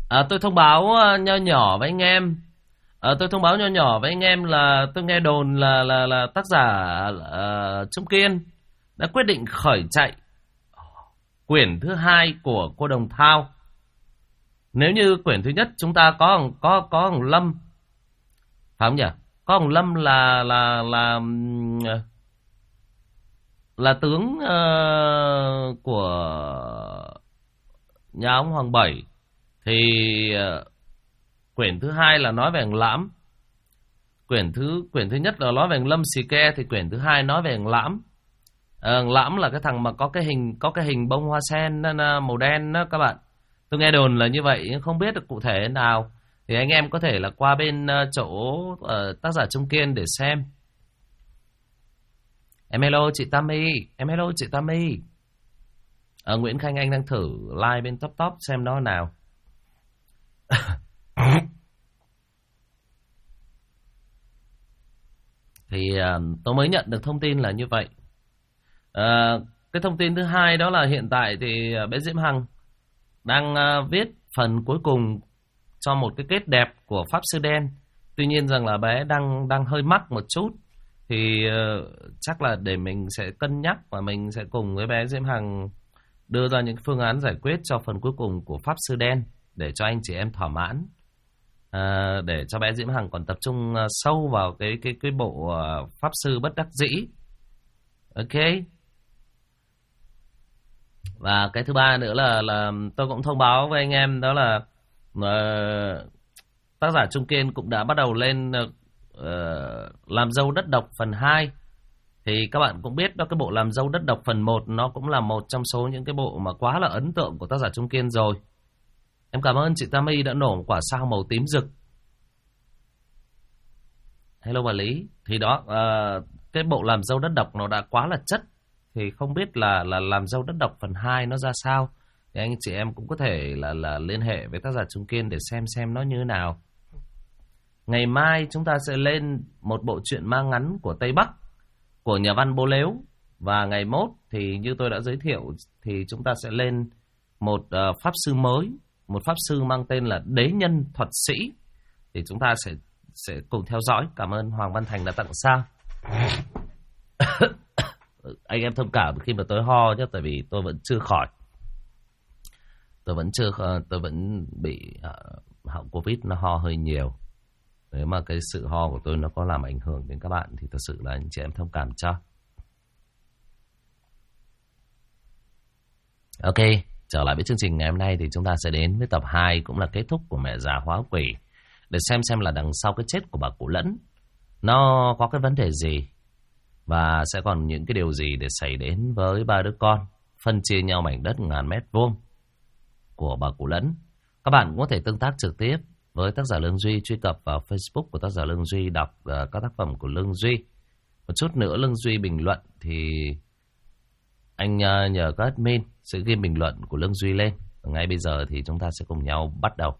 Tôi thông báo nho nhỏ với anh em. Tôi thông báo nho nhỏ với anh em là tôi nghe đồn là tác giả Trung Kiên đã quyết định khởi chạy quyển thứ 2 của cô Đồng Thao. Nếu như quyển thứ nhất chúng ta có thằng Lâm, phải không nhỉ? Có thằng Lâm là tướng của nhà ông Hoàng Bảy, thì quyển thứ 2 là nói về thằng Lãm. Quyển thứ nhất là nói về thằng Lâm Xì Ke, thì quyển thứ 2 nói về thằng Lãm. Thằng Lãm là cái thằng mà có cái hình bông hoa sen màu đen đó các bạn. Tôi nghe đồn là như vậy, nhưng không biết được cụ thể thế nào. Thì anh em có thể là qua bên chỗ tác giả Trung Kiên để xem. Em hello chị Tammy. Em hello chị Tammy. Nguyễn Khanh Anh đang thử like bên top xem nó nào. Thì tôi mới nhận được thông tin là như vậy. Cái thông tin thứ hai đó là hiện tại thì bé Diễm Hằng đang viết phần cuối cùng cho một cái kết đẹp của Pháp Sư Đen. Tuy nhiên rằng là bé đang hơi mắc một chút. Thì chắc là để mình sẽ cân nhắc và mình sẽ cùng với bé Diễm Hằng đưa ra những phương án giải quyết cho phần cuối cùng của Pháp Sư Đen để cho anh chị em thỏa mãn. Để cho bé Diễm Hằng còn tập trung sâu vào cái bộ Pháp Sư Bất Đắc Dĩ. Ok. Và cái thứ ba nữa là tôi cũng thông báo với anh em đó là tác giả Trung Kiên cũng đã bắt đầu lên làm dâu đất độc phần 2. Thì các bạn cũng biết đó, cái bộ làm dâu đất độc phần 1 nó cũng là một trong số những cái bộ mà quá là ấn tượng của tác giả Trung Kiên rồi. Em cảm ơn chị Tammy đã nổ quả sao màu tím rực. Hello bà Lý. Thì đó, cái bộ làm dâu đất độc nó đã quá là chất. Thì không biết là làm dâu đất độc phần 2 nó ra sao. Thì anh chị em cũng có thể là liên hệ với tác giả Trung Kiên để xem nó như thế nào. Ngày mai chúng ta sẽ lên một bộ truyện ma ngắn của Tây Bắc của nhà văn Bố Lếu. Và ngày mốt thì như tôi đã giới thiệu thì chúng ta sẽ lên một pháp sư mới. Một pháp sư mang tên là Đế Nhân Thuật Sĩ. Thì chúng ta sẽ cùng theo dõi. Cảm ơn Hoàng Văn Thành đã tặng sao. Anh em thông cảm khi mà tôi ho nhé, tại vì tôi vẫn chưa khỏi. Tôi vẫn bị hậu Covid, nó ho hơi nhiều. Nếu mà cái sự ho của tôi nó có làm ảnh hưởng đến các bạn thì thật sự là anh chị em thông cảm cho. Ok, trở lại với chương trình ngày hôm nay thì chúng ta sẽ đến với tập 2 cũng là kết thúc của Mẹ Già Hóa Quỷ. Để xem là đằng sau cái chết của bà Cụ Lẫn nó có cái vấn đề gì. Và sẽ còn những cái điều gì để xảy đến với ba đứa con phân chia nhau mảnh đất ngàn mét vuông của bà Cụ Lẫn. Các bạn cũng có thể tương tác trực tiếp với tác giả Lương Duy, truy cập vào Facebook của tác giả Lương Duy, đọc các tác phẩm của Lương Duy. Một chút nữa Lương Duy bình luận thì anh nhờ các admin sẽ ghi bình luận của Lương Duy lên. Và ngay bây giờ thì chúng ta sẽ cùng nhau bắt đầu.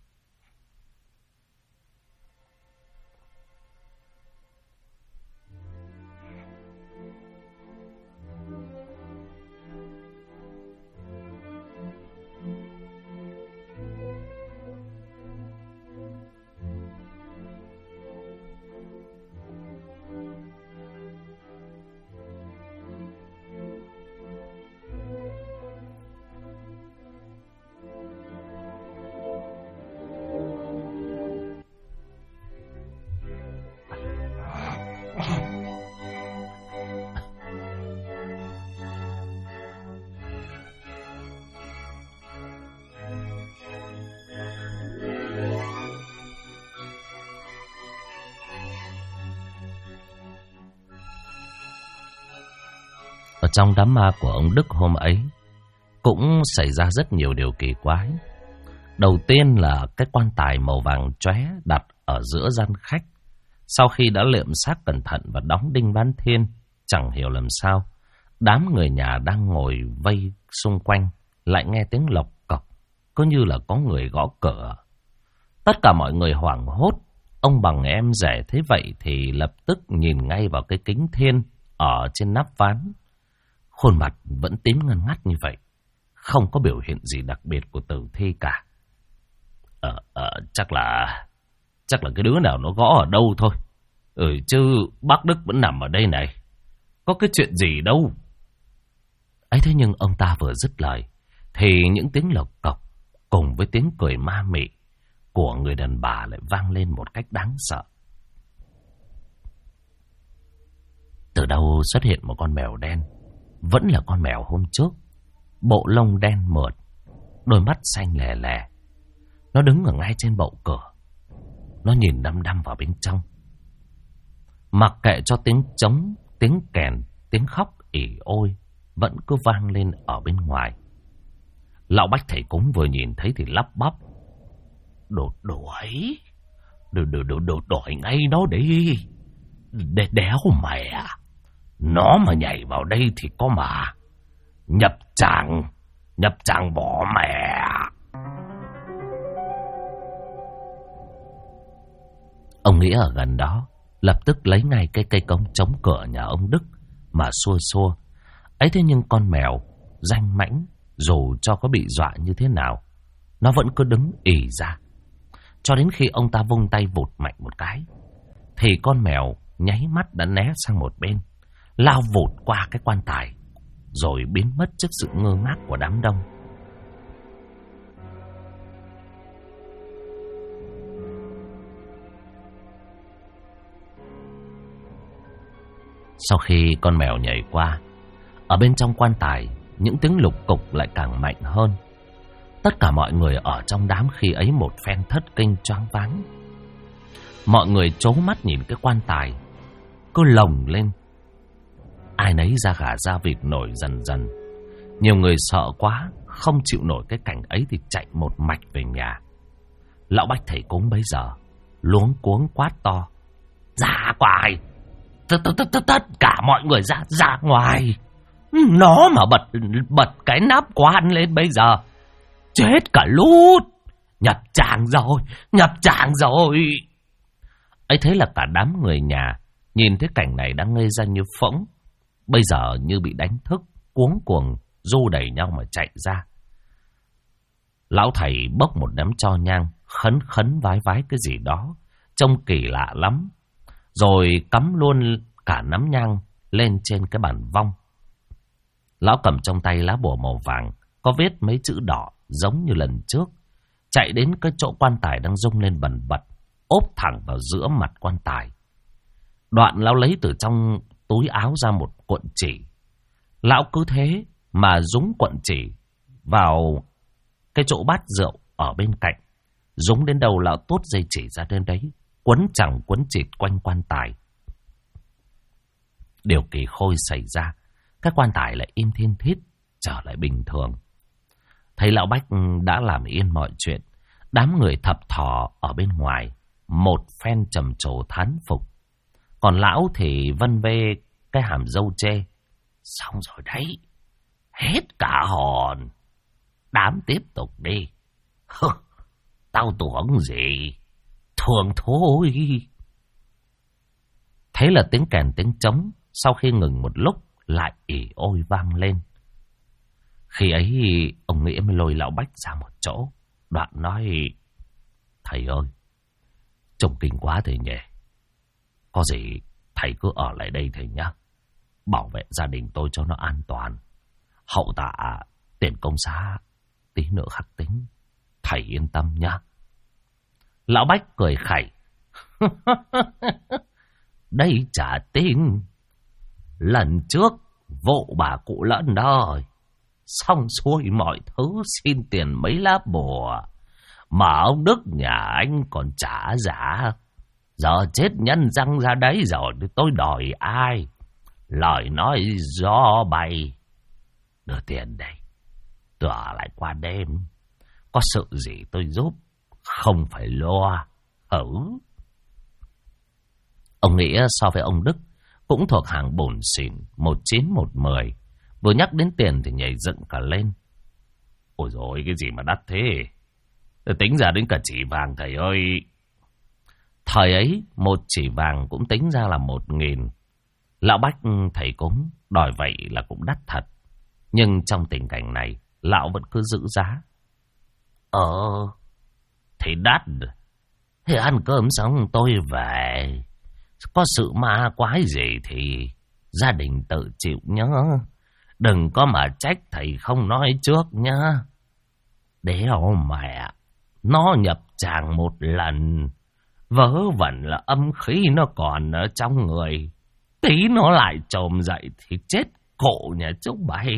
Ở trong đám ma của ông Đức hôm ấy cũng xảy ra rất nhiều điều kỳ quái. Đầu tiên là cái quan tài màu vàng chóe đặt ở giữa gian khách. Sau khi đã liệm xác cẩn thận và đóng đinh ván thiên, chẳng hiểu làm sao đám người nhà đang ngồi vây xung quanh lại nghe tiếng lộc cọc, cứ như là có người gõ cửa. Tất cả mọi người hoảng hốt. Ông bằng em rể thấy vậy thì lập tức nhìn ngay vào cái kính thiên ở trên nắp ván. Khuôn mặt vẫn tím ngăn ngắt như vậy, không có biểu hiện gì đặc biệt của tử thi cả. Chắc là cái đứa nào nó gõ ở đâu thôi. Chứ bác Đức vẫn nằm ở đây này. Có cái chuyện gì đâu. Ấy thế nhưng ông ta vừa dứt lời thì những tiếng lộc cọc cùng với tiếng cười ma mị của người đàn bà lại vang lên một cách đáng sợ. Từ đâu xuất hiện một con mèo đen, vẫn là con mèo hôm trước, bộ lông đen mượt, đôi mắt xanh lè lè. Nó đứng ở ngay trên bậu cửa, nó nhìn đăm đăm vào bên trong. Mặc kệ cho tiếng trống, tiếng kèn, tiếng khóc ỉ ôi vẫn cứ vang lên ở bên ngoài. Lão Bách thầy cúng vừa nhìn thấy thì lắp bắp: Đuổi ngay nó đi. Đéo mẹ, nó mà nhảy vào đây thì có mà nhập tràng bỏ mẹ. Ông Nghĩa ở gần đó lập tức lấy ngay cái cây cống chống cửa nhà ông Đức mà xua xua. Ấy thế nhưng con mèo danh mãnh, dù cho có bị dọa như thế nào, nó vẫn cứ đứng ì ra. Cho đến khi ông ta vung tay vụt mạnh một cái thì con mèo nháy mắt đã né sang một bên, lao vụt qua cái quan tài, rồi biến mất trước sự ngơ ngác của đám đông. Sau khi con mèo nhảy qua, ở bên trong quan tài, những tiếng lục cục lại càng mạnh hơn. Tất cả mọi người ở trong đám khi ấy một phen thất kinh choáng váng. Mọi người trố mắt nhìn cái quan tài cứ lồng lên. Ai nấy da gà da vịt nổi dần dần. Nhiều người sợ quá, không chịu nổi cái cảnh ấy thì chạy một mạch về nhà. Lão Bách thầy cúng bấy giờ luống cuống quát to: Ra ngoài! Tất cả mọi người ra ngoài! Nó mà bật cái nắp quan lên bây giờ chết cả lút! Nhập tràng rồi! Ấy thế là cả đám người nhà nhìn thấy cảnh này đang ngây ra như phỗng. Bây giờ như bị đánh thức, cuống cuồng du đẩy nhau mà chạy ra. Lão thầy bốc một đám tro nhang, khấn vái cái gì đó trông kỳ lạ lắm, rồi cắm luôn cả nắm nhang lên trên cái bàn vong. Lão cầm trong tay lá bùa màu vàng có viết mấy chữ đỏ giống như lần trước, chạy đến cái chỗ quan tài đang rung lên bần bật, ốp thẳng vào giữa mặt quan tài. Đoạn lão lấy từ trong túi áo ra một cuộn chỉ. Lão cứ thế mà dúng cuộn chỉ vào cái chỗ bát rượu ở bên cạnh. Dúng đến đâu lão tuốt dây chỉ ra đến đấy, quấn chẳng quấn chịt quanh quan tài. Điều kỳ khôi xảy ra, cái quan tài lại im thiên thít, trở lại bình thường. Thấy lão Bách đã làm yên mọi chuyện, đám người thập thò ở bên ngoài một phen trầm trồ thán phục. Còn lão thì vân vê cái hàm râu chê: Xong rồi đấy, hết cả hồn, đám tiếp tục đi. Tao tưởng gì, thường thôi. Thế là tiếng kèn tiếng trống sau khi ngừng một lúc lại ỉ ôi vang lên. Khi ấy ông Nghĩa mới lôi lão Bách ra một chỗ, đoạn nói: Thầy ơi, trông kinh quá thầy nhỉ. Có gì thầy cứ ở lại đây thầy nhá, bảo vệ gia đình tôi cho nó an toàn. Hậu tạ tiền công xá tí nữa khắc tính, thầy yên tâm nhá. Lão Bách cười khẩy: Đây chả tin. Lần trước vụ bà cụ Lẫn đó, xong xuôi mọi thứ xin tiền mấy lá bùa mà ông Đức nhà anh còn trả giả. Giờ chết nhân răng ra đấy rồi thì tôi đòi ai? Lời nói gió bay. Đưa tiền đây, tôi ở lại qua đêm, có sự gì tôi giúp, không phải lo. Ông Nghĩa so với ông Đức cũng thuộc hàng bổn xỉn 19-110. Vừa nhắc đến tiền thì nhảy dựng cả lên: Ôi dồi, cái gì mà đắt thế? Tôi tính ra đến cả chỉ vàng thầy ơi. Thời ấy một chỉ vàng cũng tính ra là 1.000. Lão Bách thầy cúng đòi vậy là cũng đắt thật. Nhưng trong tình cảnh này lão vẫn cứ giữ giá. thì đắt. Thế ăn cơm xong tôi về. Có sự ma quái gì thì gia đình tự chịu nhá. Đừng có mà trách thầy không nói trước nhá. Đéo mẹ, nó nhập tràng một lần, vớ vẩn là âm khí nó còn ở trong người. Tí nó lại trồm dậy thì chết cổ nhà chú bảy.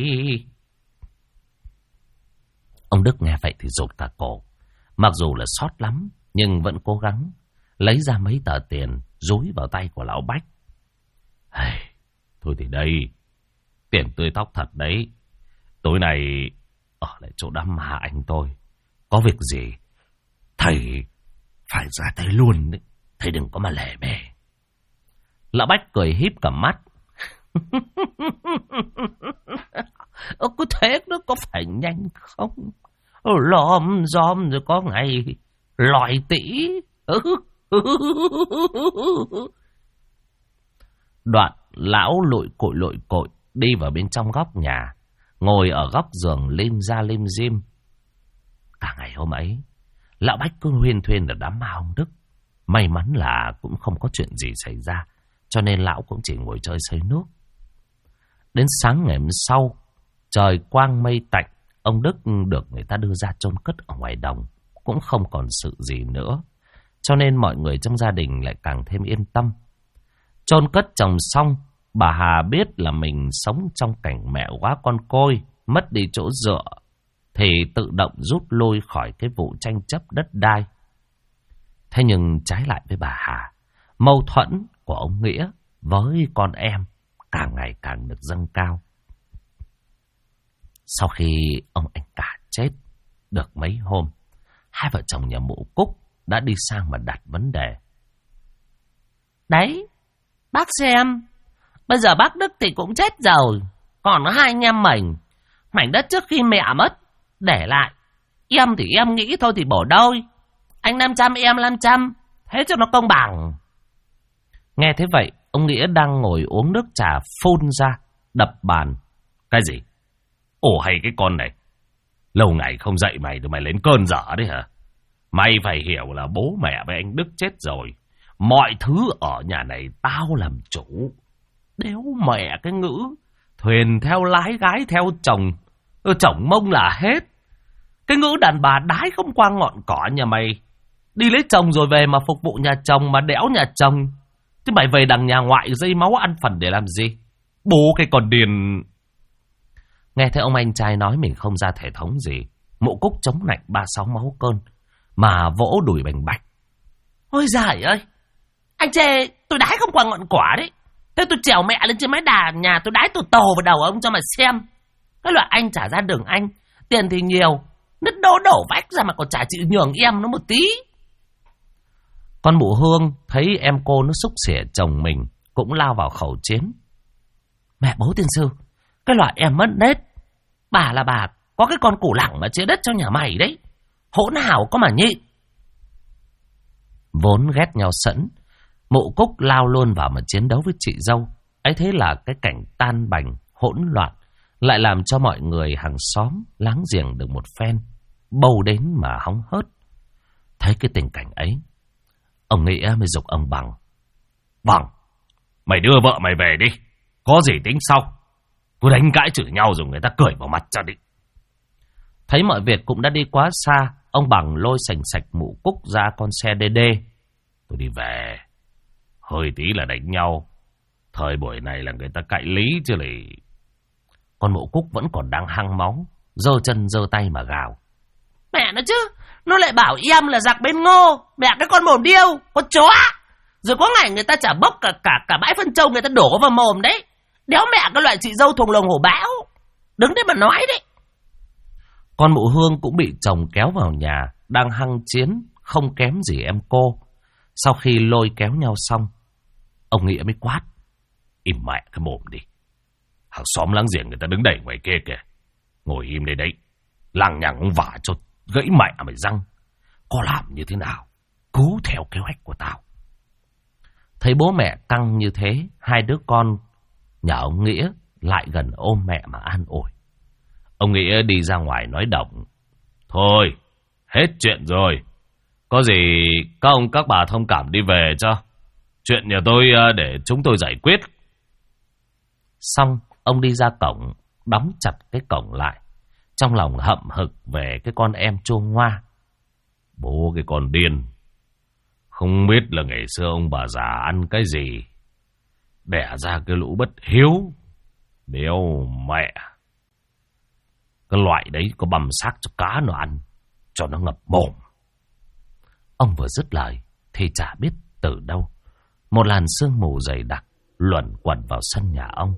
Ông Đức nghe vậy thì rụt cả cổ. Mặc dù là sót lắm, nhưng vẫn cố gắng lấy ra mấy tờ tiền dúi vào tay của lão Bách. Thôi thì đây, tiền tươi tóc thật đấy. Tối nay ở lại chỗ đám ma anh tôi. Có việc gì thầy phải ra tay luôn đấy. Thầy đừng có mà lẻ bè. Lão Bách cười híp cả mắt. Cứ thế nó có phải nhanh không? Lòm giòm rồi có ngày lòi tỉ. Đoạn lão lội cội đi vào bên trong góc nhà, ngồi ở góc giường lim ra lim dim. Cả ngày hôm ấy, lão Bách cứ huyên thuyên ở đám ma ông Đức. May mắn là cũng không có chuyện gì xảy ra, cho nên lão cũng chỉ ngồi chơi sơi nước. Đến sáng ngày hôm sau, trời quang mây tạnh, ông Đức được người ta đưa ra chôn cất ở ngoài đồng, cũng không còn sự gì nữa. Cho nên mọi người trong gia đình lại càng thêm yên tâm. Chôn cất chồng xong, bà Hà biết là mình sống trong cảnh mẹ quá con côi, mất đi chỗ dựa, thì tự động rút lui khỏi cái vụ tranh chấp đất đai. Thế nhưng trái lại với bà Hà, mâu thuẫn của ông Nghĩa với con em càng ngày càng được dâng cao. Sau khi ông anh cả chết được mấy hôm, hai vợ chồng nhà mụ Cúc đã đi sang mà đặt vấn đề. Đấy, bác xem, bây giờ bác Đức thì cũng chết rồi, còn hai anh em mình, mảnh đất trước khi mẹ mất để lại, em thì em nghĩ thôi thì bổ đôi, anh 500 em 500, thế cho nó công bằng. Nghe thế vậy, ông Nghĩa đang ngồi uống nước trà phun ra, đập bàn. Cái gì? Ồ hay cái con này, lâu ngày không dậy mày rồi mày lên cơn dở đấy hả? Mày phải hiểu là bố mẹ với anh Đức chết rồi, mọi thứ ở nhà này tao làm chủ. Đéo mẹ cái ngữ thuyền theo lái gái theo chồng, chồng mông là hết. Cái ngữ đàn bà đái không qua ngọn cỏ nhà mày. Đi lấy chồng rồi về mà phục vụ nhà chồng mà đẽo nhà chồng. Chứ mày về đằng nhà ngoại dây máu ăn phần để làm gì? Bố cái con điền. Nghe thấy ông anh trai nói mình không ra thể thống gì, mụ Cúc chống lạnh 36 máu cơn mà vỗ đùi bành bạch. Ôi giời ơi, anh chê tôi đái không qua ngọn quả đấy. Thế tôi trèo mẹ lên trên mái đà nhà tôi đái tù vào đầu ông cho mà xem. Cái loại anh trả ra đường anh, tiền thì nhiều, nứt đổ vách ra mà còn chả chịu nhường em nó một tí. Con mụ Hương thấy em cô nó xúc xỉa chồng mình, cũng lao vào khẩu chiến. Mẹ bố tiên sư, cái loại em mất nết, bà là bà có cái con củ lẳng mà chia đất cho nhà mày đấy, hỗn hào có mà nhịn. Vốn ghét nhau sẵn, mụ Cúc lao luôn vào mà chiến đấu với chị dâu. Ấy thế là cái cảnh tan bành, hỗn loạn lại làm cho mọi người hàng xóm láng giềng được một phen bầu đến mà hóng hớt. Thấy cái tình cảnh ấy, ông Nghĩa mới giục ông Bằng. Bằng, mày đưa vợ mày về đi, có gì tính sau. Cứ đánh cãi chửi nhau rồi người ta cười vào mặt cho đi. Thấy mọi việc cũng đã đi quá xa, ông Bằng lôi sành sạch mụ Cúc ra con xe DD. Tôi đi về, hơi tí là đánh nhau. Thời buổi này là người ta cãi lý chứ lì. Con mụ Cúc vẫn còn đang hăng máu, giơ chân giơ tay mà gào. Mẹ nó chứ, nó lại bảo em là giặc bên Ngô. Mẹ cái con mồm điêu, con chó. Rồi có ngày người ta chả bốc cả bãi phân trâu người ta đổ vào mồm đấy. Đéo mẹ cái loại chị dâu thuồng lồng hổ báo. Đứng đấy mà nói đấy. Con mụ Hương cũng bị chồng kéo vào nhà, đang hăng chiến, không kém gì em cô. Sau khi lôi kéo nhau xong, ông Nghĩa mới quát. Im mẹ cái mồm đi. Hàng xóm láng giềng người ta đứng đẩy ngoài kia kìa. Ngồi im đây đấy. Lằng nhằng ông vả cho gãy mẹ mày răng. Có làm như thế nào, cứ theo kế hoạch của tao. Thấy bố mẹ căng như thế, hai đứa con nhà ông Nghĩa lại gần ôm mẹ mà an ủi. Ông Nghĩa đi ra ngoài nói động. Thôi, hết chuyện rồi. Có gì các ông các bà thông cảm đi về cho. Chuyện nhà tôi để chúng tôi giải quyết. Xong, ông đi ra cổng, đóng chặt cái cổng lại. Trong lòng hậm hực về cái con em chua ngoa. Bố cái con điên. Không biết là ngày xưa ông bà già ăn cái gì, đẻ ra cái lũ bất hiếu. Đéo mẹ. Cái loại đấy có băm xác cho cá nó ăn, cho nó ngập mồm. Ông vừa dứt lời thì chả biết từ đâu một làn sương mù dày đặc luẩn quẩn vào sân nhà ông.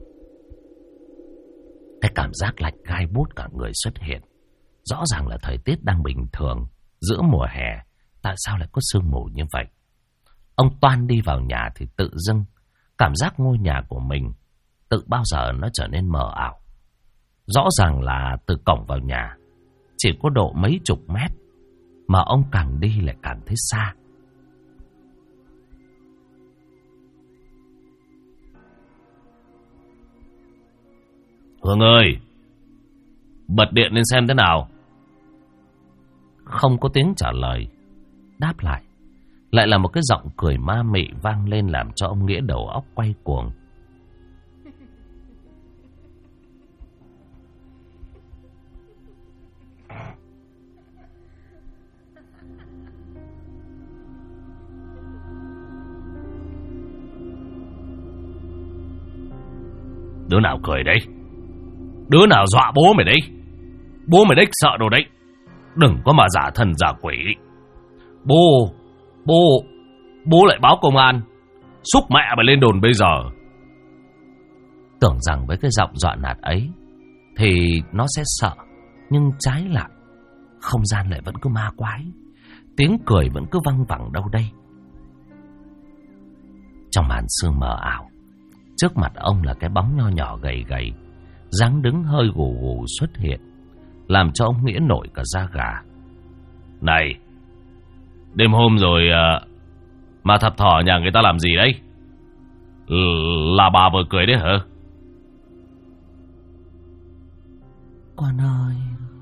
Cái cảm giác lạnh gai buốt cả người xuất hiện. Rõ ràng là thời tiết đang bình thường, giữa mùa hè, tại sao lại có sương mù như vậy? Ông toan đi vào nhà thì tự dưng cảm giác ngôi nhà của mình tự bao giờ nó trở nên mờ ảo. Rõ ràng là từ cổng vào nhà chỉ có độ mấy chục mét, mà ông càng đi lại càng thấy xa. Hương ơi, bật điện lên xem thế nào. Không có tiếng trả lời. Đáp lại là một cái giọng cười ma mị vang lên, làm cho ông Nghĩa đầu óc quay cuồng. Đứa nào cười đấy? Đứa nào dọa bố mày đấy? Bố mày đếch sợ đồ đấy. Đừng có mà giả thần giả quỷ. Bố lại báo công an, xúc mẹ mày lên đồn bây giờ. Tưởng rằng với cái giọng dọa nạt ấy thì nó sẽ sợ, nhưng trái lại không gian lại vẫn cứ ma quái. Tiếng cười vẫn cứ văng vẳng đâu đây. Trong màn sương mờ ảo, trước mặt ông là cái bóng nho nhỏ gầy gầy, dáng đứng hơi gù gù xuất hiện, làm cho ông Nghĩa nổi cả da gà. Này, đêm hôm rồi mà thập thỏ nhà người ta làm gì đấy? Là bà vừa cười đấy hả? Con ơi,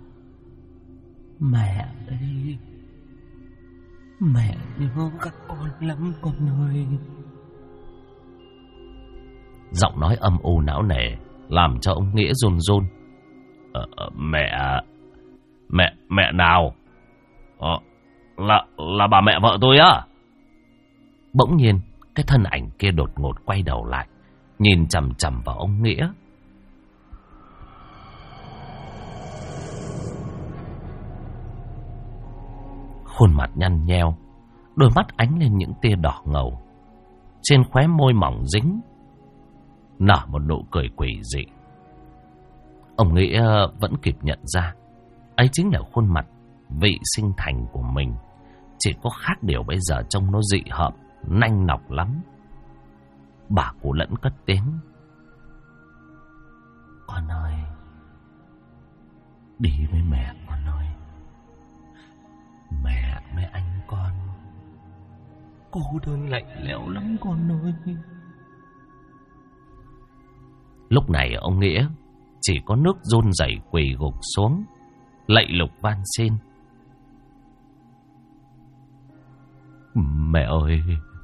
mẹ đây. Mẹ nhớ các con lắm con ơi. Giọng nói âm u não nề làm cho ông Nghĩa run run. Mẹ nào? Là bà mẹ vợ tôi á. Bỗng nhiên cái thân ảnh kia đột ngột quay đầu lại, nhìn chằm chằm vào ông Nghĩa. Khuôn mặt nhăn nheo, đôi mắt ánh lên những tia đỏ ngầu, trên khóe môi mỏng dính nở một nụ cười quỷ dị. Ông Nghĩa vẫn kịp nhận ra ấy chính là khuôn mặt vị sinh thành của mình, chỉ có khác điều bây giờ trông nó dị hợm, nanh nọc lắm. Bà Cụ Lẫn cất tiếng. Con ơi, đi với mẹ con ơi. Mẹ với anh con cô đơn lạnh lẽo lắm con ơi. Lúc này ông Nghĩa chỉ có nước run rẩy quỳ gục xuống, lạy lục van xin. Mẹ ơi,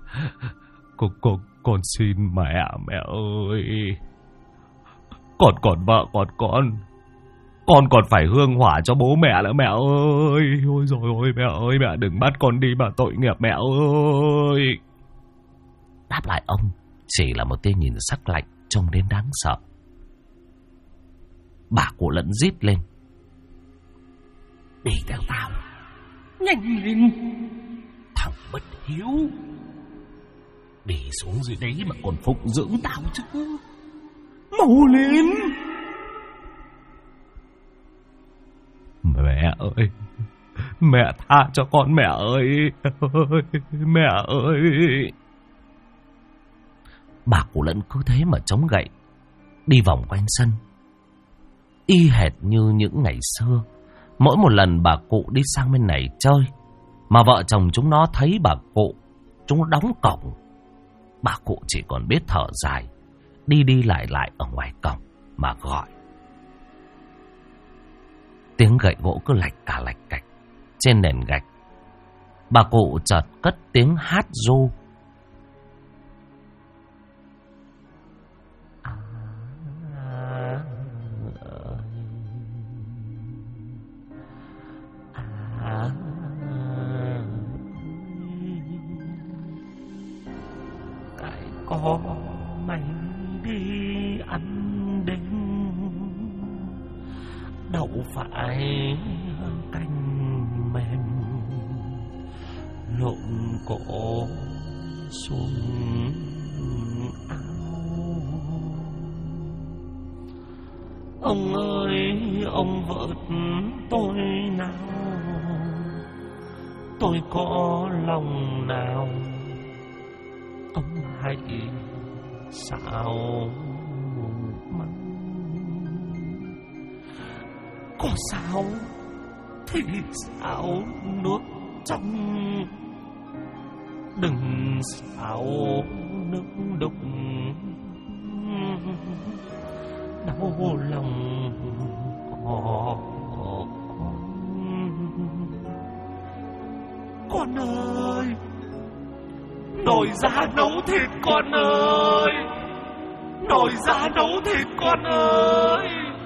con xin mẹ ơi. Con còn vợ con còn phải hương hỏa cho bố mẹ nữa mẹ ơi. Ôi dồi ôi mẹ ơi, mẹ đừng bắt con đi mà tội nghiệp mẹ ơi. Đáp lại ông chỉ là một tia nhìn sắc lạnh trông đến đáng sợ. Bà Cụ Lẫn rít lên. Đi theo tao, nhanh lên, thằng bất hiếu. Đi xuống dưới đấy mà còn phụng dưỡng tao chứ. Mau lên. Mẹ ơi, mẹ tha cho con mẹ ơi. Mẹ ơi. Bà Cụ Lẫn cứ thế mà chống gậy, đi vòng quanh sân, y hệt như những ngày xưa. Mỗi một lần bà cụ đi sang bên này chơi, mà vợ chồng chúng nó thấy bà cụ, chúng nó đóng cổng, bà cụ chỉ còn biết thở dài, đi lại ở ngoài cổng mà gọi. Tiếng gậy gỗ cứ lạch cạch trên nền gạch. Bà cụ chợt cất tiếng hát ru. Cái có mày đi ăn đêm, đâu phải canh mềm lộn cổ xuống áo. Ông ơi, ông vợt tôi nào, tôi có lòng nào, ông hãy sao mắng. Có sao thì sao nước trong, đừng sao nước đục, đau lòng có con ơi, nồi ra nấu thịt con ơi, nồi ra nấu thịt con ơi.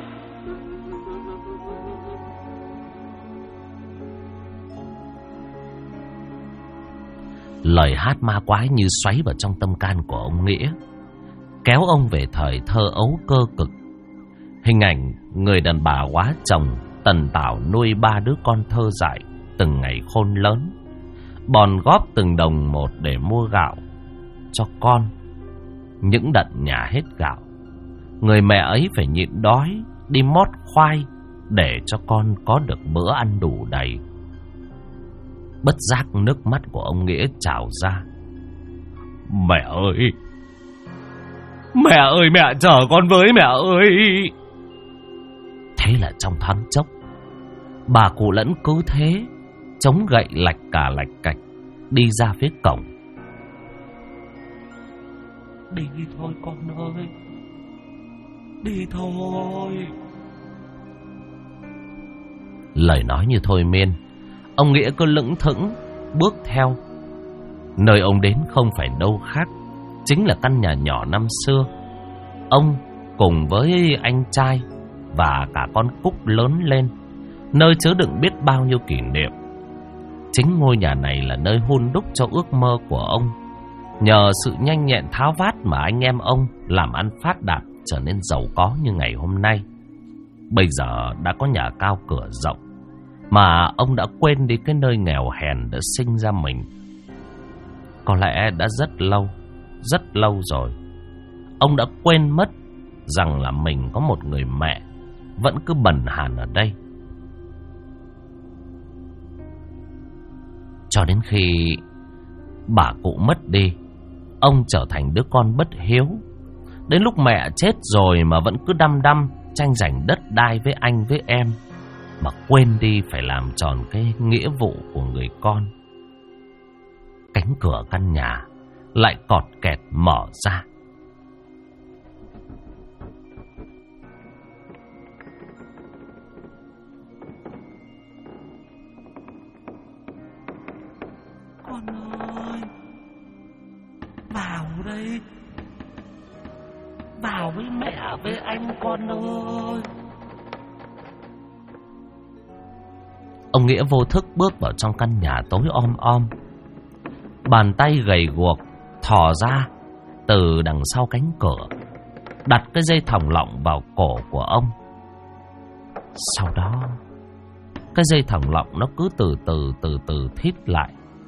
Lời hát ma quái như xoáy vào trong tâm can của ông Nghĩa, kéo ông về thời thơ ấu cơ cực. Hình ảnh người đàn bà quá chồng tần tảo nuôi 3 đứa con thơ dại từng ngày khôn lớn, bòn góp từng đồng một để mua gạo cho con. Những đận nhà hết gạo, người mẹ ấy phải nhịn đói đi mót khoai để cho con có được bữa ăn đủ đầy. Bất giác nước mắt của ông Nghĩa trào ra. Mẹ ơi, mẹ ơi, mẹ chờ con với, mẹ ơi. Thế là trong thoáng chốc, bà cụ Lẫn cứ thế chống gậy lạch cả lạch cạch đi ra phía cổng. Đi thôi con ơi, đi thôi. Lời nói như thôi miên, ông Nghĩa cứ lững thững bước theo. Nơi ông đến không phải đâu khác, chính là căn nhà nhỏ năm xưa ông cùng với anh trai và cả con Cúc lớn lên, nơi chứa đựng biết bao nhiêu kỷ niệm. Chính ngôi nhà này là nơi hun đúc cho ước mơ của ông. Nhờ sự nhanh nhẹn tháo vát mà anh em ông làm ăn phát đạt, trở nên giàu có như ngày hôm nay. Bây giờ đã có nhà cao cửa rộng, mà ông đã quên đi cái nơi nghèo hèn đã sinh ra mình. Có lẽ đã rất lâu rồi, ông đã quên mất rằng là mình có một người mẹ vẫn cứ bần hàn ở đây. Cho đến khi bà cụ mất đi, ông trở thành đứa con bất hiếu. Đến lúc mẹ chết rồi mà vẫn cứ đăm đăm tranh giành đất đai với anh với em, mà quên đi phải làm tròn cái nghĩa vụ của người con. Cánh cửa căn nhà lại cọt kẹt mở ra. Con ơi, vào đây, vào với mẹ với anh con ơi. Ông Nghĩa vô thức bước vào trong căn nhà tối om om. Bàn tay gầy guộc thò ra từ đằng sau cánh cửa, đặt cái dây thòng lọng vào cổ của ông. Sau đó, cái dây thòng lọng nó cứ từ từ thít lại.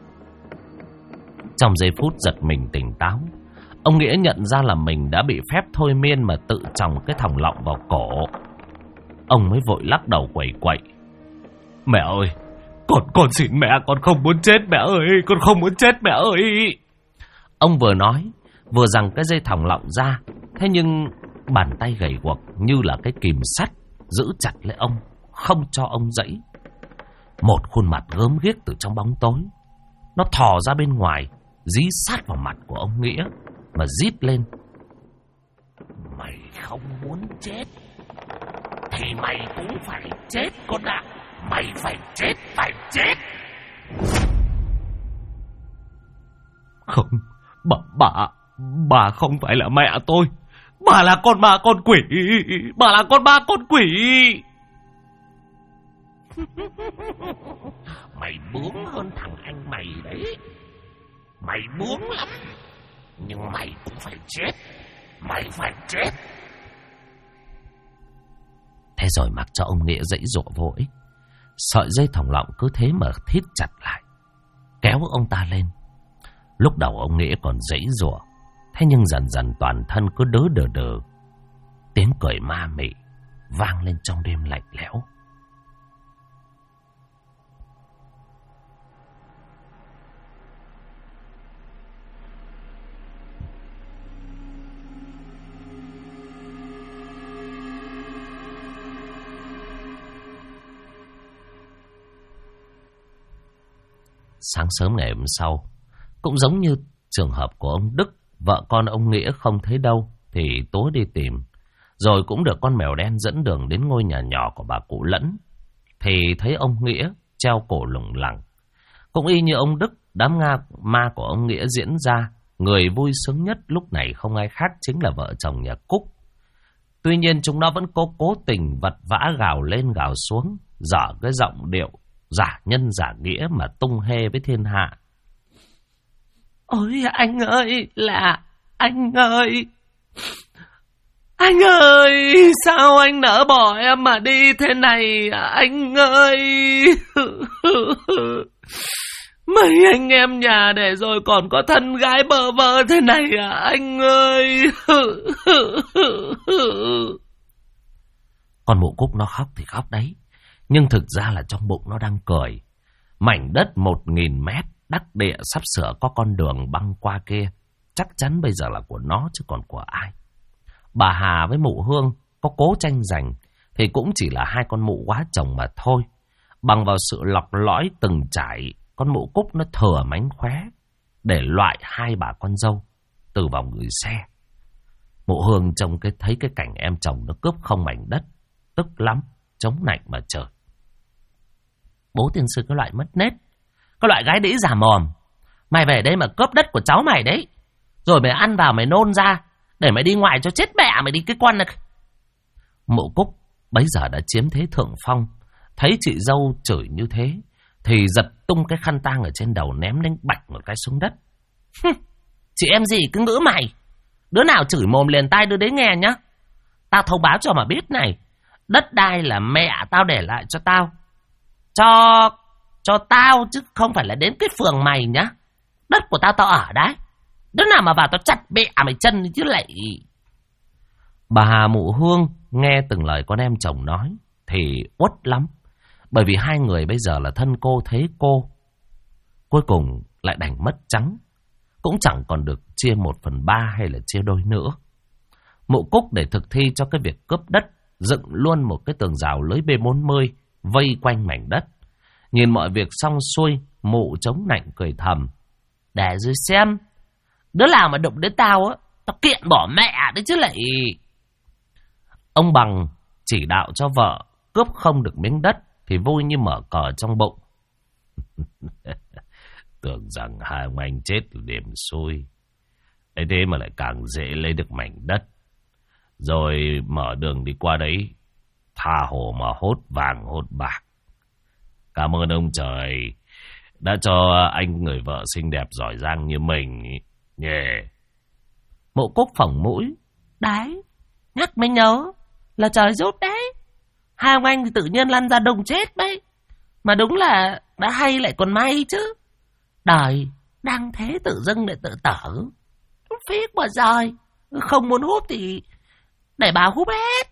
Trong giây phút giật mình tỉnh táo, ông Nghĩa nhận ra là mình đã bị phép thôi miên mà tự chòng cái thòng lọng vào cổ. Ông mới vội lắc đầu quẩy quậy. Mẹ ơi, con xin mẹ, con không muốn chết mẹ ơi, con không muốn chết mẹ ơi. Ông vừa nói, vừa giằng cái dây thòng lọng ra. Thế nhưng bàn tay gầy guộc như là cái kìm sắt giữ chặt lấy ông, không cho ông dãy. Một khuôn mặt gớm ghiếc từ trong bóng tối, nó thò ra bên ngoài, dí sát vào mặt của ông Nghĩa mà rít lên. Mày không muốn chết thì mày cũng phải chết con ạ. Mày phải chết, phải chết. Không, bà không phải là mẹ tôi. Bà là con ma con quỷ. Bà là con ma con quỷ. Mày bướng hơn thằng anh mày đấy. Mày bướng lắm. Nhưng mày cũng phải chết. Mày phải chết. Thế rồi mặc cho ông Nghĩa giãy giụa vô ích. Sợi dây thòng lọng cứ thế mà thít chặt lại, kéo ông ta lên. Lúc đầu ông Nghĩa còn giãy giụa, thế nhưng dần dần toàn thân cứ đớ đờ. Tiếng cười ma mị vang lên trong đêm lạnh lẽo. Sáng sớm ngày hôm sau, cũng giống như trường hợp của ông Đức, vợ con ông Nghĩa không thấy đâu thì tối đi tìm. Rồi cũng được con mèo đen dẫn đường đến ngôi nhà nhỏ của bà cụ Lẫn. Thì thấy ông Nghĩa treo cổ lủng lẳng. Cũng y như ông Đức, đám ma của ông Nghĩa diễn ra. Người vui sướng nhất lúc này không ai khác chính là vợ chồng nhà Cúc. Tuy nhiên chúng nó vẫn cố tình vật vã gào lên gào xuống, dở cái giọng điệu giả nhân giả nghĩa mà tung hê với thiên hạ. Ôi anh ơi, là anh ơi. Anh ơi, sao anh nỡ bỏ em mà đi thế này anh ơi. Mấy anh em nhà để rồi còn có thân gái bơ vơ thế này anh ơi. Con mụ Cúc nó khóc thì khóc đấy, nhưng thực ra là trong bụng nó đang cười. Mảnh đất 1.000 mét đắc địa sắp sửa có con đường băng qua kia, chắc chắn bây giờ là của nó chứ còn của ai. Bà Hà với mụ Hương có cố tranh giành thì cũng chỉ là hai con mụ quá chồng mà thôi. Bằng vào sự lọc lõi từng trải, con mụ Cúc nó thừa mánh khóe để loại hai bà con dâu từ vòng gửi xe. Mụ Hương trông thấy cái cảnh em chồng nó cướp không mảnh đất, tức lắm, chống nạnh mà trời. Bố tiên sư cái loại mất nết, cái loại gái đĩ giả mồm. Mày về đây mà cướp đất của cháu mày đấy, rồi mày ăn vào mày nôn ra để mày đi ngoài cho chết mẹ mày đi cái con này. Mụ Cúc bấy giờ đã chiếm thế thượng phong, thấy chị dâu chửi như thế thì giật tung cái khăn tang ở trên đầu ném lên bạch một cái xuống đất. Chị em gì cứ ngữ mày, đứa nào chửi mồm liền tai đứa đấy nghe nhá. Tao thông báo cho mà biết này, đất đai là mẹ tao để lại cho tao, cho tao chứ không phải là đến cái phường mày nhá. Đất của tao tao ở đấy, đứa nào mà vào tao chặt bẹ mày chân chứ lại. Bà Hà mụ Hương nghe từng lời con em chồng nói thì uất lắm, bởi vì hai người bây giờ là thân cô thế cô. Cuối cùng lại đành mất trắng, cũng chẳng còn được chia 1/3 hay là chia đôi nữa. Mụ Cúc để thực thi cho cái việc cướp đất, dựng luôn một cái tường rào lưới B40 vây quanh mảnh đất. Nhìn mọi việc xong xuôi, mụ chống nạnh cười thầm. Để rồi xem, đứa nào mà đụng đến tao á, tao kiện bỏ mẹ đấy chứ lại. Ông Bằng chỉ đạo cho vợ cướp không được miếng đất thì vui như mở cờ trong bụng. Tưởng rằng hai ông anh chết là điểm xui, ấy thế mà lại càng dễ lấy được mảnh đất, rồi mở đường đi qua đấy, tha hồ mà hốt vàng hốt bạc. Cảm ơn ông trời đã cho anh người vợ xinh đẹp giỏi giang như mình nhé. Mụ Cúc phỏng mũi. Đấy, nhắc mới nhớ là trời giúp đấy. Hai ông anh thì tự nhiên lăn ra đồng chết đấy. Mà đúng là đã hay lại còn may chứ. Đời đang thế tự dưng lại tự tử, phí quá rồi. Không muốn hút thì để bà hút hết.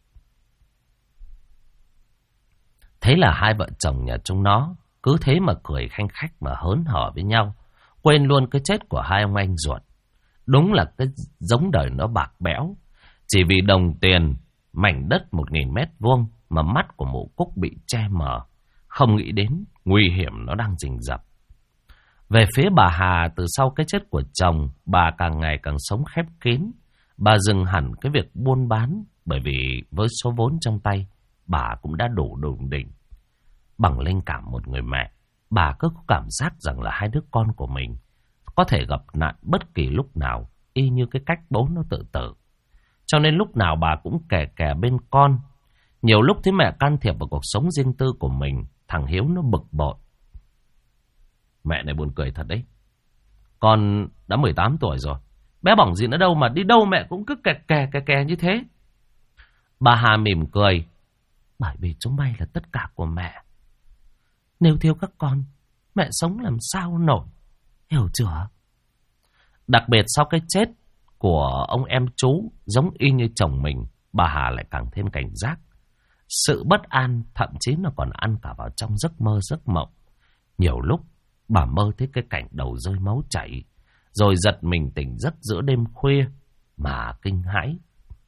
Thế là hai vợ chồng nhà chúng nó cứ thế mà cười khanh khách mà hớn hở với nhau, quên luôn cái chết của hai ông anh ruột. Đúng là cái giống đời nó bạc bẽo, chỉ vì đồng tiền, mảnh đất 1.000 mét vuông mà mắt của mụ Cúc bị che mờ, không nghĩ đến nguy hiểm nó đang rình rập. Về phía bà Hà, từ sau cái chết của chồng, bà càng ngày càng sống khép kín. Bà dừng hẳn cái việc buôn bán, bởi vì với số vốn trong tay, bà cũng đã đủ đủng đỉnh. Bằng linh cảm một người mẹ, bà cứ có cảm giác rằng là hai đứa con của mình có thể gặp nạn bất kỳ lúc nào, y như cái cách bố nó tự tử. Cho nên lúc nào bà cũng kè kè bên con. Nhiều lúc thấy mẹ can thiệp vào cuộc sống riêng tư của mình, thằng Hiếu nó bực bội. Mẹ này buồn cười thật đấy. Con đã 18 tuổi rồi, bé bỏng gì nữa đâu mà đi đâu mẹ cũng cứ kè kè như thế. Bà Hà mỉm cười. Bởi vì chúng mày là tất cả của mẹ. Nếu thiếu các con, mẹ sống làm sao nổi. Hiểu chưa? Đặc biệt sau cái chết của ông em chú giống y như chồng mình, bà Hà lại càng thêm cảnh giác. Sự bất an thậm chí nó còn ăn cả vào trong giấc mơ giấc mộng. Nhiều lúc bà mơ thấy cái cảnh đầu rơi máu chảy, rồi giật mình tỉnh giấc giữa đêm khuya mà kinh hãi.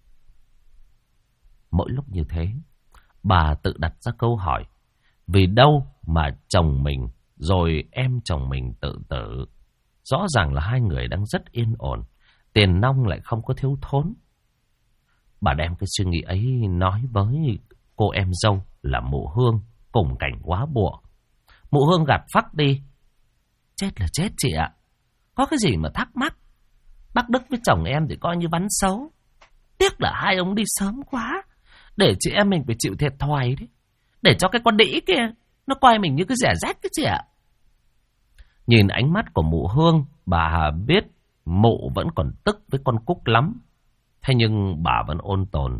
Mỗi lúc như thế, bà tự đặt ra câu hỏi, vì đâu mà chồng mình rồi em chồng mình tự tử? Rõ ràng là hai người đang rất yên ổn, tiền nong lại không có thiếu thốn. Bà đem cái suy nghĩ ấy nói với cô em dâu là mụ Hương, cùng cảnh quá bụa. Mụ Hương gạt phắc đi. Chết là chết chị ạ. Có cái gì mà thắc mắc. Bác Đức với chồng em thì coi như vắn xấu. Tiếc là hai ông đi sớm quá, để chị em mình phải chịu thiệt thòi đấy. Để cho cái con đĩ kia nó coi mình như cái rẻ rách đấy chị ạ. Nhìn ánh mắt của mụ Hương, bà Hà biết mụ vẫn còn tức với con Cúc lắm. Thế nhưng bà vẫn ôn tồn.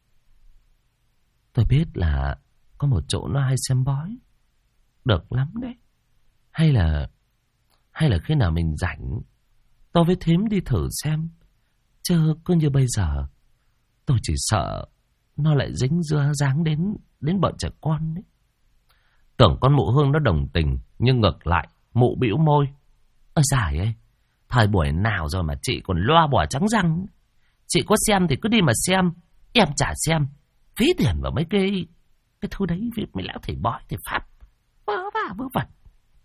Tôi biết là có một chỗ nó hay xem bói. Được lắm đấy. Hay là khi nào mình rảnh, tôi với thím đi thử xem. Chứ cứ như bây giờ, tôi chỉ sợ nó lại dính dáng đến bọn trẻ con đấy. Tưởng con mụ Hương nó đồng tình, nhưng ngược lại, mụ bĩu môi. Ôi giời ơi, thời buổi nào rồi mà chị còn loa bỏ trắng răng. Chị có xem thì cứ đi mà xem, em chả xem. Phí tiền vào mấy cái thứ đấy, mấy lão thầy bói thầy pháp vớ va vớ vẩn.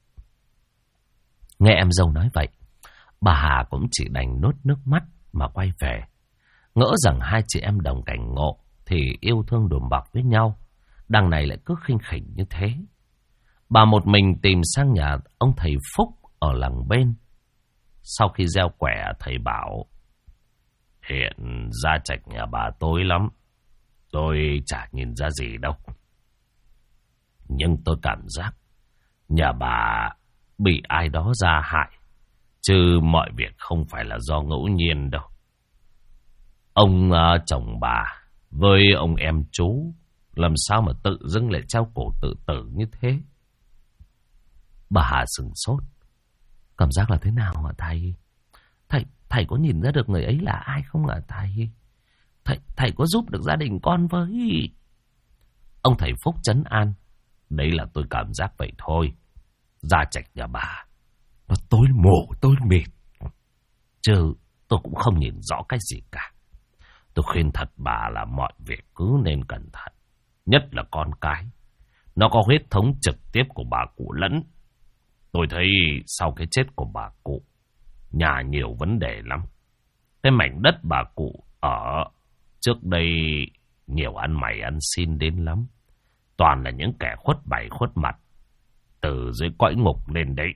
Nghe em dâu nói vậy, bà Hà cũng chỉ đành nuốt nước mắt mà quay về. Ngỡ rằng hai chị em đồng cảnh ngộ thì yêu thương đùm bọc với nhau, đằng này lại cứ khinh khỉnh như thế. Bà một mình tìm sang nhà ông thầy Phúc ở làng bên. Sau khi gieo quẻ, thầy bảo: hiện gia trạch nhà bà tối lắm, tôi chả nhìn ra gì đâu. Nhưng tôi cảm giác nhà bà bị ai đó ra hại, chứ mọi việc không phải là do ngẫu nhiên đâu. Ông chồng bà với ông em chú làm sao mà tự dưng lại treo cổ tự tử như thế? Bà Hà sửng sốt. Cảm giác là thế nào hả thầy? Thầy có nhìn ra được người ấy là ai không hả thầy? Thầy có giúp được gia đình con với? Ông thầy Phúc trấn an. Đấy là tôi cảm giác vậy thôi. Gia trạch nhà bà nó tối mù tối mịt, chứ tôi cũng không nhìn rõ cái gì cả. Tôi khuyên thật bà là mọi việc cứ nên cẩn thận. Nhất là con cái, nó có huyết thống trực tiếp của bà cụ Lẫn. Tôi thấy sau cái chết của bà cụ, nhà nhiều vấn đề lắm. Cái mảnh đất bà cụ ở trước đây nhiều ăn mày ăn xin đến lắm. Toàn là những kẻ khuất bày khuất mặt, từ dưới cõi ngục lên đấy.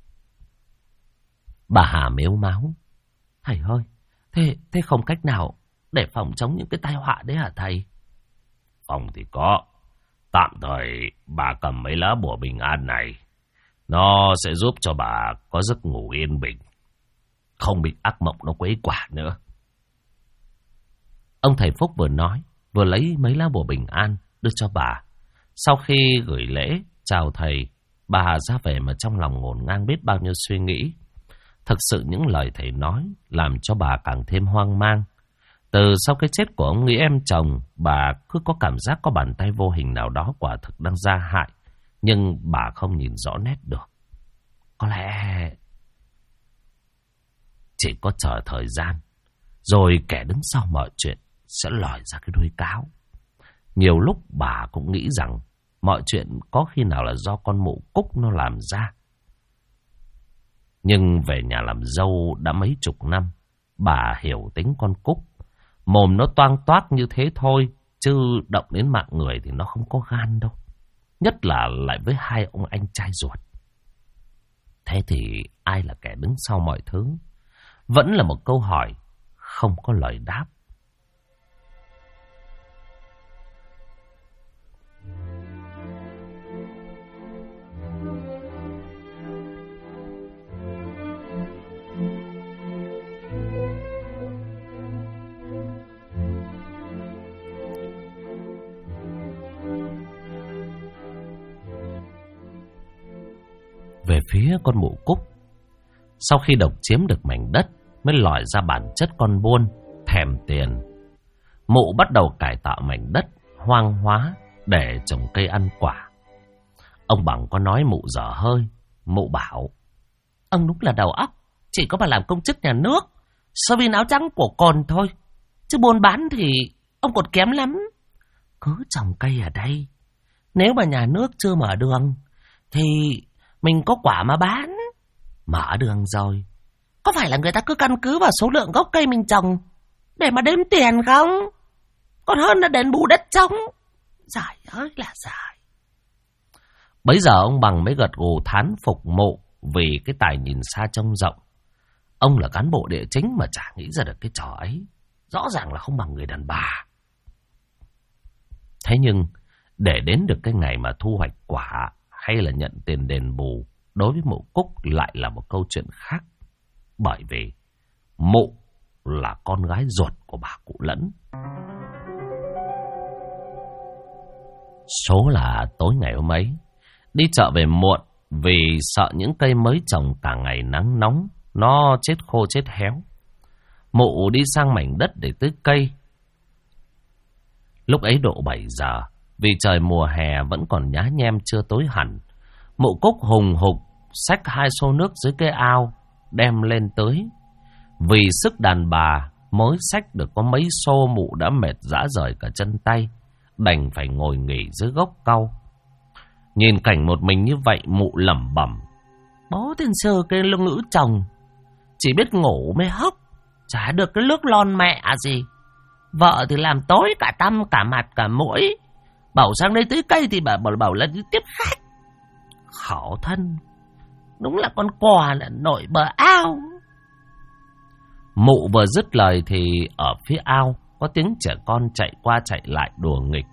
Bà Hà mếu máo. Thầy ơi, thế không cách nào để phòng chống những cái tai họa đấy hả thầy? Phòng thì có. Tạm thời bà cầm mấy lá bùa bình an này, nó sẽ giúp cho bà có giấc ngủ yên bình, không bị ác mộng nó quấy quả nữa. Ông thầy Phúc vừa nói, vừa lấy mấy lá bùa bình an đưa cho bà. Sau khi gửi lễ chào thầy, bà Hà ra về mà trong lòng ngổn ngang biết bao nhiêu suy nghĩ. Thực sự những lời thầy nói làm cho bà càng thêm hoang mang. Từ sau cái chết của ông nghĩ em chồng, bà cứ có cảm giác có bàn tay vô hình nào đó quả thực đang ra hại, nhưng bà không nhìn rõ nét được. Có lẽ chỉ có chờ thời gian, rồi kẻ đứng sau mọi chuyện sẽ lòi ra cái đuôi cáo. Nhiều lúc bà cũng nghĩ rằng mọi chuyện có khi nào là do con mụ Cúc nó làm ra. Nhưng về nhà làm dâu đã mấy chục năm, bà hiểu tính con Cúc. Mồm nó toang toác như thế thôi, chứ động đến mạng người thì nó không có gan đâu. Nhất là lại với hai ông anh trai ruột. Thế thì ai là kẻ đứng sau mọi thứ, vẫn là một câu hỏi không có lời đáp. Về phía con mụ Cúc, sau khi độc chiếm được mảnh đất mới lòi ra bản chất con buôn, thèm tiền. Mụ bắt đầu cải tạo mảnh đất hoang hóa để trồng cây ăn quả. Ông Bằng có nói mụ dở hơi. Mụ bảo: ông đúng là đầu óc, chỉ có mà làm công chức nhà nước, so với áo trắng của con thôi, chứ buôn bán thì ông còn kém lắm. Cứ trồng cây ở đây, nếu mà nhà nước chưa mở đường thì mình có quả mà bán. Mở đường rồi, có phải là người ta cứ căn cứ vào số lượng gốc cây mình trồng để mà đếm tiền không? Còn hơn là đền bù đất trống. Giải ơi là giải. Bấy giờ ông Bằng mới gật gù thán phục mụ vì cái tài nhìn xa trông rộng. Ông là cán bộ địa chính mà chả nghĩ ra được cái trò ấy. Rõ ràng là không bằng người đàn bà. Thế nhưng để đến được cái ngày mà thu hoạch quả hay là nhận tiền đền bù, đối với mụ Cúc lại là một câu chuyện khác. Bởi vì mụ là con gái ruột của bà cụ Lẫn. Số là tối ngày hôm ấy, đi chợ về muộn vì sợ những cây mới trồng cả ngày nắng nóng nó chết khô chết héo. Mụ đi sang mảnh đất để tưới cây. Lúc ấy độ 7 giờ, vì trời mùa hè vẫn còn nhá nhem chưa tối hẳn. Mụ Cúc hùng hục xách 2 xô nước dưới cái ao đem lên tưới. Vì sức đàn bà mới xách được có mấy xô, mụ đã mệt rã rời cả chân tay, đành phải ngồi nghỉ dưới gốc cau. Nhìn cảnh một mình như vậy, mụ lẩm bẩm: bố tiên sư cái lưng ngữ chồng, chỉ biết ngủ mới hốc, chả được cái nước lon mẹ gì. Vợ thì làm tối cả tăm cả mặt cả mũi, bảo sang đây tưới cây thì bảo là đi tiếp khách. Khổ thân, đúng là con quà là nổi bờ ao. Mụ vừa dứt lời thì ở phía ao có tiếng trẻ con chạy qua chạy lại đùa nghịch.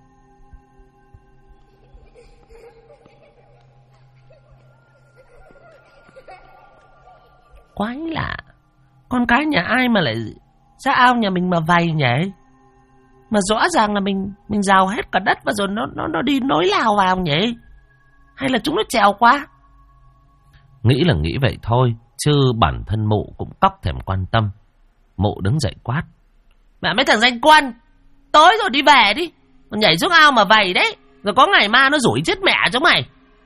Quái lạ, con cái nhà ai mà lại ra ao nhà mình mà vầy nhỉ? Mà rõ ràng là mình rào hết cả đất và rồi nó đi nối lao vào nhỉ? Hay là chúng nó trèo qua? Nghĩ là nghĩ vậy thôi, chứ bản thân mụ cũng cóc thèm quan tâm. Mụ đứng dậy quát: mẹ mấy thằng danh quan, tối rồi đi về đi, còn nhảy xuống ao mà vầy đấy, rồi có ngày ma nó rủi chết mẹ chúng mày.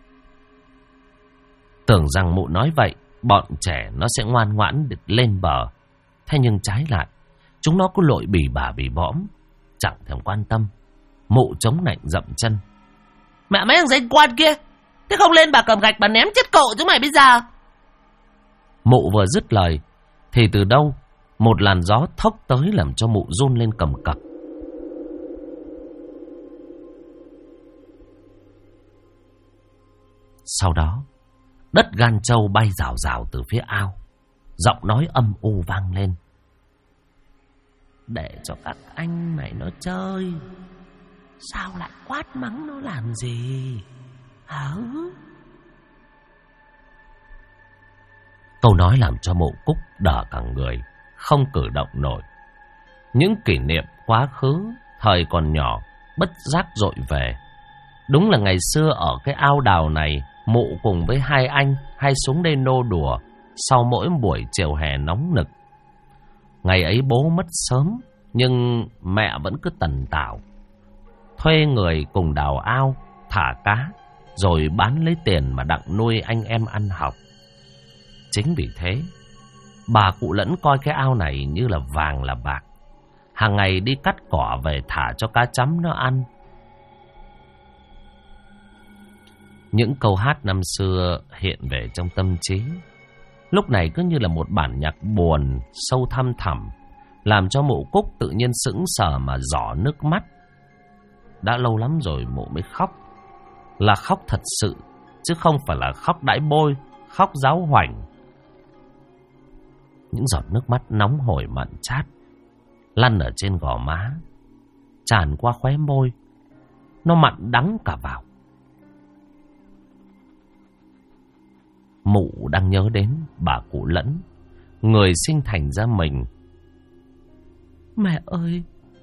Tưởng rằng mụ nói vậy bọn trẻ nó sẽ ngoan ngoãn được lên bờ. Thế nhưng trái lại, chúng nó cứ lội bì bà bì bõm, chẳng thèm quan tâm. Mụ chống nạnh dậm chân: mẹ mấy thằng danh quan kia, thế không lên bà cầm gạch bà ném chết cậu chúng mày bây giờ. Mụ vừa dứt lời thì từ đâu một làn gió thốc tới làm cho mụ run lên cầm cập. Sau đó đất gan trâu bay rào rào từ phía ao, giọng nói âm u vang lên: để cho các anh mày nó chơi, sao lại quát mắng nó làm gì hả? Câu nói làm cho mụ Cúc đờ cả người, không cử động nổi. Những kỷ niệm quá khứ thời còn nhỏ bất giác dội về. Đúng là ngày xưa ở cái ao đào này, mụ cùng với 2 anh hay xuống đây nô đùa sau mỗi buổi chiều hè nóng nực. Ngày ấy bố mất sớm, nhưng mẹ vẫn cứ tần tảo thuê người cùng đào ao, thả cá, rồi bán lấy tiền mà đặng nuôi anh em ăn học. Chính vì thế, bà cụ Lẫn coi cái ao này như là vàng là bạc. Hàng ngày đi cắt cỏ về thả cho cá chấm nó ăn. Những câu hát năm xưa hiện về trong tâm trí, lúc này cứ như là một bản nhạc buồn, sâu thăm thẳm, làm cho mụ Cúc tự nhiên sững sờ mà rỏ nước mắt. Đã lâu lắm rồi mụ mới khóc, là khóc thật sự, chứ không phải là khóc đãi bôi, khóc giáo hoành Những giọt nước mắt nóng hổi mặn chát lăn ở trên gò má, tràn qua khóe môi. Nó mặn đắng cả vào. Mụ đang nhớ đến bà cụ Lẫn, người sinh thành ra mình. Mẹ ơi,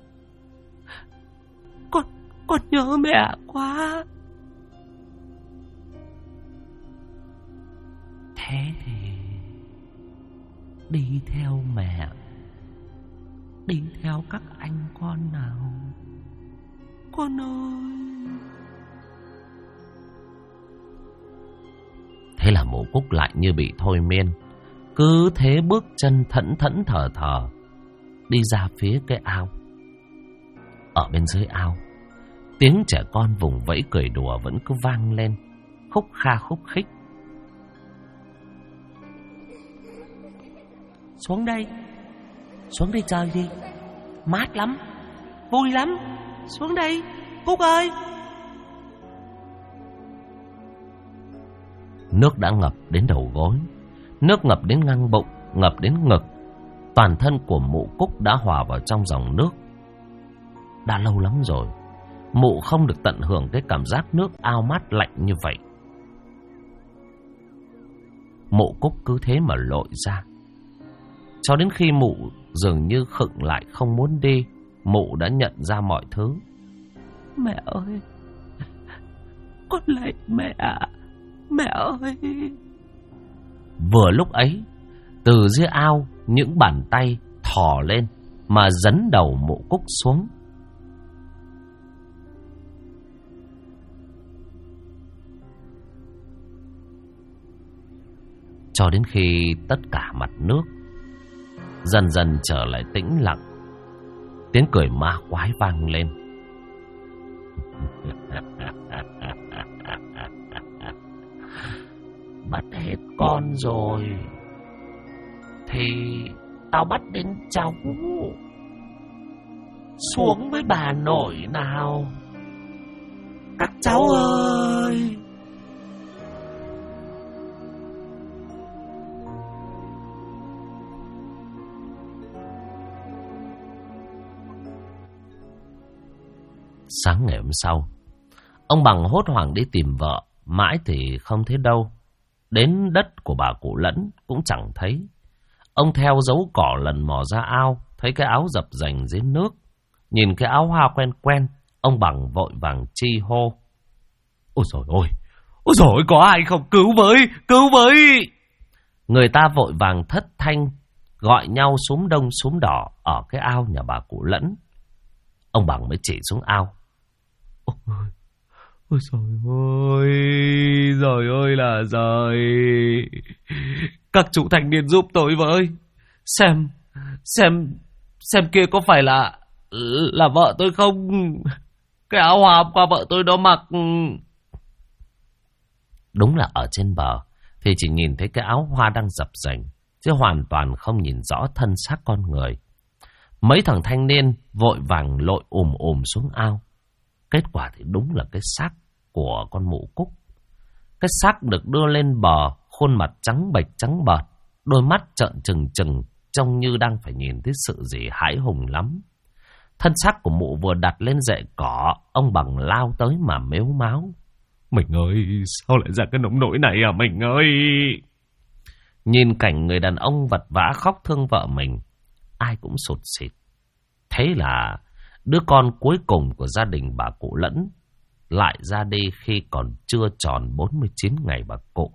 con nhớ mẹ quá. Thế thì đi theo mẹ, đi theo các anh con nào, con ơi. Thế là mụ Cúc lại như bị thôi miên, cứ thế bước chân thẫn thẫn thờ thờ đi ra phía cái ao. Ở bên dưới ao, tiếng trẻ con vùng vẫy cười đùa vẫn cứ vang lên, khúc kha khúc khích. Xuống đây chơi đi, mát lắm, vui lắm. Xuống đây, Cúc ơi. Nước đã ngập đến đầu gối, nước ngập đến ngang bụng, ngập đến ngực. Toàn thân của mụ Cúc đã hòa vào trong dòng nước. Đã lâu lắm rồi mụ không được tận hưởng cái cảm giác nước ao mát lạnh như vậy. Mụ Cúc cứ thế mà lội ra, cho đến khi mụ dường như khựng lại không muốn đi. Mụ đã nhận ra mọi thứ. Mẹ ơi, con lạy mẹ, mẹ ơi. Vừa lúc ấy, từ dưới ao, những bàn tay thò lên mà dấn đầu mụ Cúc xuống. Cho đến khi tất cả mặt nước dần dần trở lại tĩnh lặng, tiếng cười ma quái vang lên. Bắt hết con rồi thì tao bắt đến cháu. Xuống với bà nội nào, các cháu ơi. Sáng ngày hôm sau, ông Bằng hốt hoảng đi tìm vợ, mãi thì không thấy đâu. Đến đất của bà cụ Lẫn cũng chẳng thấy. Ông theo dấu cỏ lần mò ra ao, thấy cái áo dập dành dưới nước. Nhìn cái áo hoa quen quen, ông Bằng vội vàng chi hô. Ôi dồi ôi, có ai không? Cứu với. Người ta vội vàng thất thanh, gọi nhau xúm đông xúm đỏ ở cái ao nhà bà cụ Lẫn. Ông Bằng mới chỉ xuống ao. Ôi giời ơi là giời. Các chủ thanh niên giúp tôi với. Xem kia có phải là vợ tôi không? Cái áo hoa hôm qua vợ tôi đó mặc. Đúng là ở trên bờ thì chỉ nhìn thấy cái áo hoa đang dập dềnh, chứ hoàn toàn không nhìn rõ thân xác con người. Mấy thằng thanh niên vội vàng lội xuống ao. Kết quả thì đúng là cái xác của con mụ Cúc. Cái xác được đưa lên bờ, khuôn mặt trắng bệch trắng bợt, đôi mắt trợn trừng trừng, trông như đang phải nhìn thấy sự gì hãi hùng lắm. Thân xác của mụ vừa đặt lên rễ cỏ, ông Bằng lao tới mà mếu máo. Mình ơi, sao lại ra cái nông nỗi này à mình ơi? Nhìn cảnh người đàn ông vật vã khóc thương vợ mình, ai cũng sụt sịt. Thế là đứa con cuối cùng của gia đình bà cụ Lẫn lại ra đi khi còn chưa tròn 49 ngày bà cụ.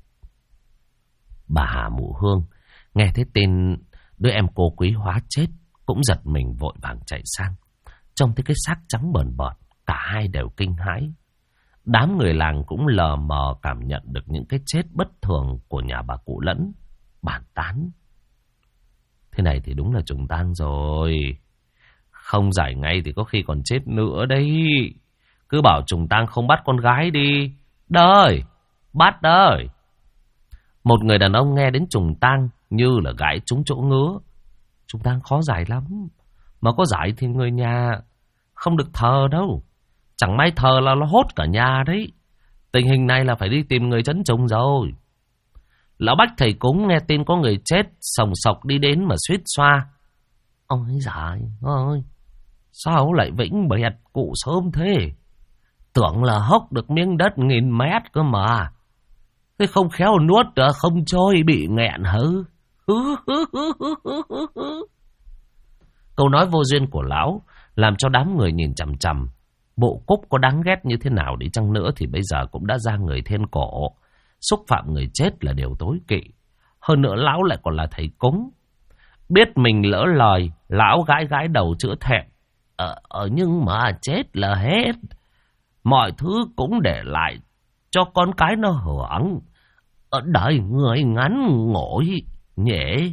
Bà Hà Mụ Hương nghe thấy tin đứa em cô quý hóa chết cũng giật mình vội vàng chạy sang. Trông thấy cái xác trắng bờn bợt, cả hai đều kinh hãi. Đám người làng cũng lờ mờ cảm nhận được những cái chết bất thường của nhà bà cụ Lẫn, bàn tán. Thế này thì đúng là trùng tang rồi. Không giải ngay thì có khi còn chết nữa đấy. Cứ bảo trùng tang không bắt con gái đi. Đời, bắt đời. Một người đàn ông nghe đến trùng tang như là gãi trúng chỗ ngứa. Trùng tang khó giải lắm. Mà có giải thì người nhà không được thờ đâu. Chẳng may thờ là nó hốt cả nhà đấy. Tình hình này là phải đi tìm người trấn trùng rồi. Lão Bách thầy cúng nghe tin có người chết, sòng sọc đi đến mà suýt xoa. Ôi giời ơi, sao lại vĩnh biệt cụ sớm thế? Tưởng là hốc được miếng đất 1000 mét cơ mà. Thế không khéo nuốt không trôi bị nghẹn hứ. Câu nói vô duyên của lão làm cho đám người nhìn chằm chằm. Bộ Cúc có đáng ghét như thế nào đi chăng nữa thì bây giờ cũng đã ra người thiên cổ. Xúc phạm người chết là điều tối kỵ. Hơn nữa lão lại còn là thầy cúng. Biết mình lỡ lời, lão gãi gãi đầu chữa thẹn. Nhưng mà chết là hết. Mọi thứ cũng để lại cho con cái nó hưởng. Ở đời người ngắn ngủi nhỉ.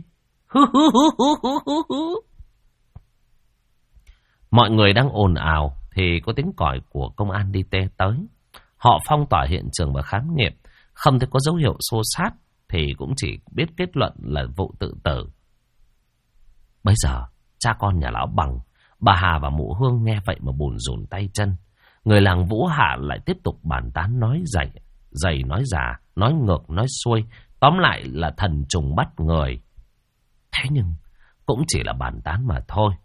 Mọi người đang ồn ào thì có tiếng còi của công an đi tới. Họ phong tỏa hiện trường và khám nghiệm. Không thấy có dấu hiệu xô xát thì cũng chỉ biết kết luận là vụ tự tử. Bây giờ cha con nhà lão Bằng, bà Hà và mụ Hương nghe vậy mà bùn rùn tay chân. Người làng Vũ Hạ lại tiếp tục bàn tán nói dày nói giả, nói ngược nói xuôi, tóm lại là thần trùng bắt người. Thế nhưng cũng chỉ là bàn tán mà thôi.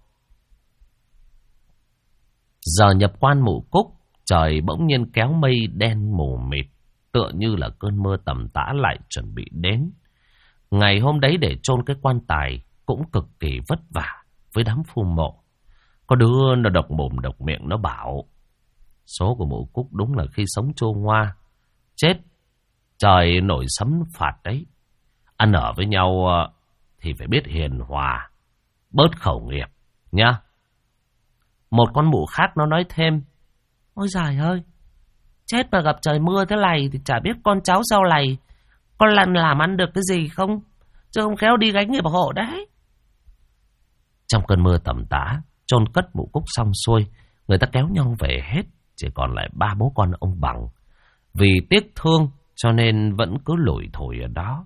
Giờ nhập quan mụ Cúc, trời bỗng nhiên kéo mây đen mù mịt, tựa như là cơn mưa tầm tã lại chuẩn bị đến. Ngày hôm đấy để chôn cái quan tài cũng cực kỳ vất vả với đám phu mộ. Có đứa nó độc mồm độc miệng nó bảo số của mụ Cúc đúng là khi sống chô ngoa, chết trời nổi sấm phạt đấy. Ăn ở với nhau thì phải biết hiền hòa, bớt khẩu nghiệp nhá. Một con mụ khác nó nói thêm: ôi giời ơi, chết mà gặp trời mưa thế này thì chả biết con cháu sau này con làm ăn được cái gì không, chứ không khéo đi gánh nghiệp hộ đấy. Trong cơn mưa tầm tã, chôn cất mụ Cúc xong xuôi, người ta kéo nhau về hết, chỉ còn lại 3 bố con ông Bằng. Vì tiếc thương cho nên vẫn cứ lủi thủi ở đó.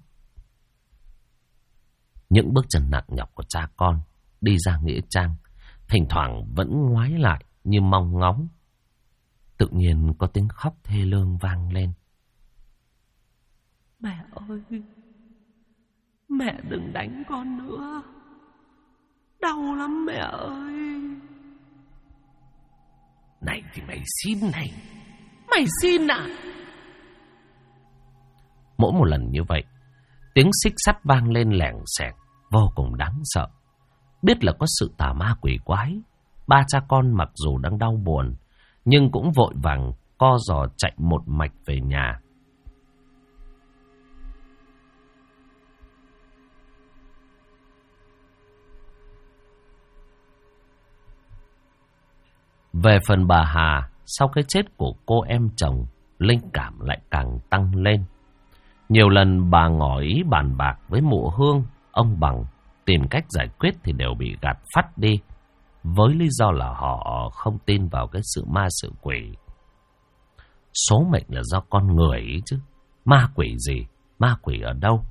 Những bước chân nặng nhọc của cha con đi ra nghĩa trang, thỉnh thoảng vẫn ngoái lại như mong ngóng. Tự nhiên có tiếng khóc thê lương vang lên. Mẹ ơi, mẹ đừng đánh con nữa, đau lắm mẹ ơi. Này thì mày xin này. Mày xin à? Mỗi một lần như vậy, tiếng xích sắt vang lên lẻng xẹt, vô cùng đáng sợ. Biết là có sự tà ma quỷ quái, 3 cha con mặc dù đang đau buồn, nhưng cũng vội vàng co giò chạy một mạch về nhà. Về phần bà Hà, sau cái chết của cô em chồng, linh cảm lại càng tăng lên. Nhiều lần bà ngỏ ý bàn bạc với mụ Hương, ông Bằng, tìm cách giải quyết thì đều bị gạt phắt đi, với lý do là họ không tin vào cái sự ma sự quỷ. Số mệnh là do con người ấy chứ, ma quỷ gì, ma quỷ ở đâu.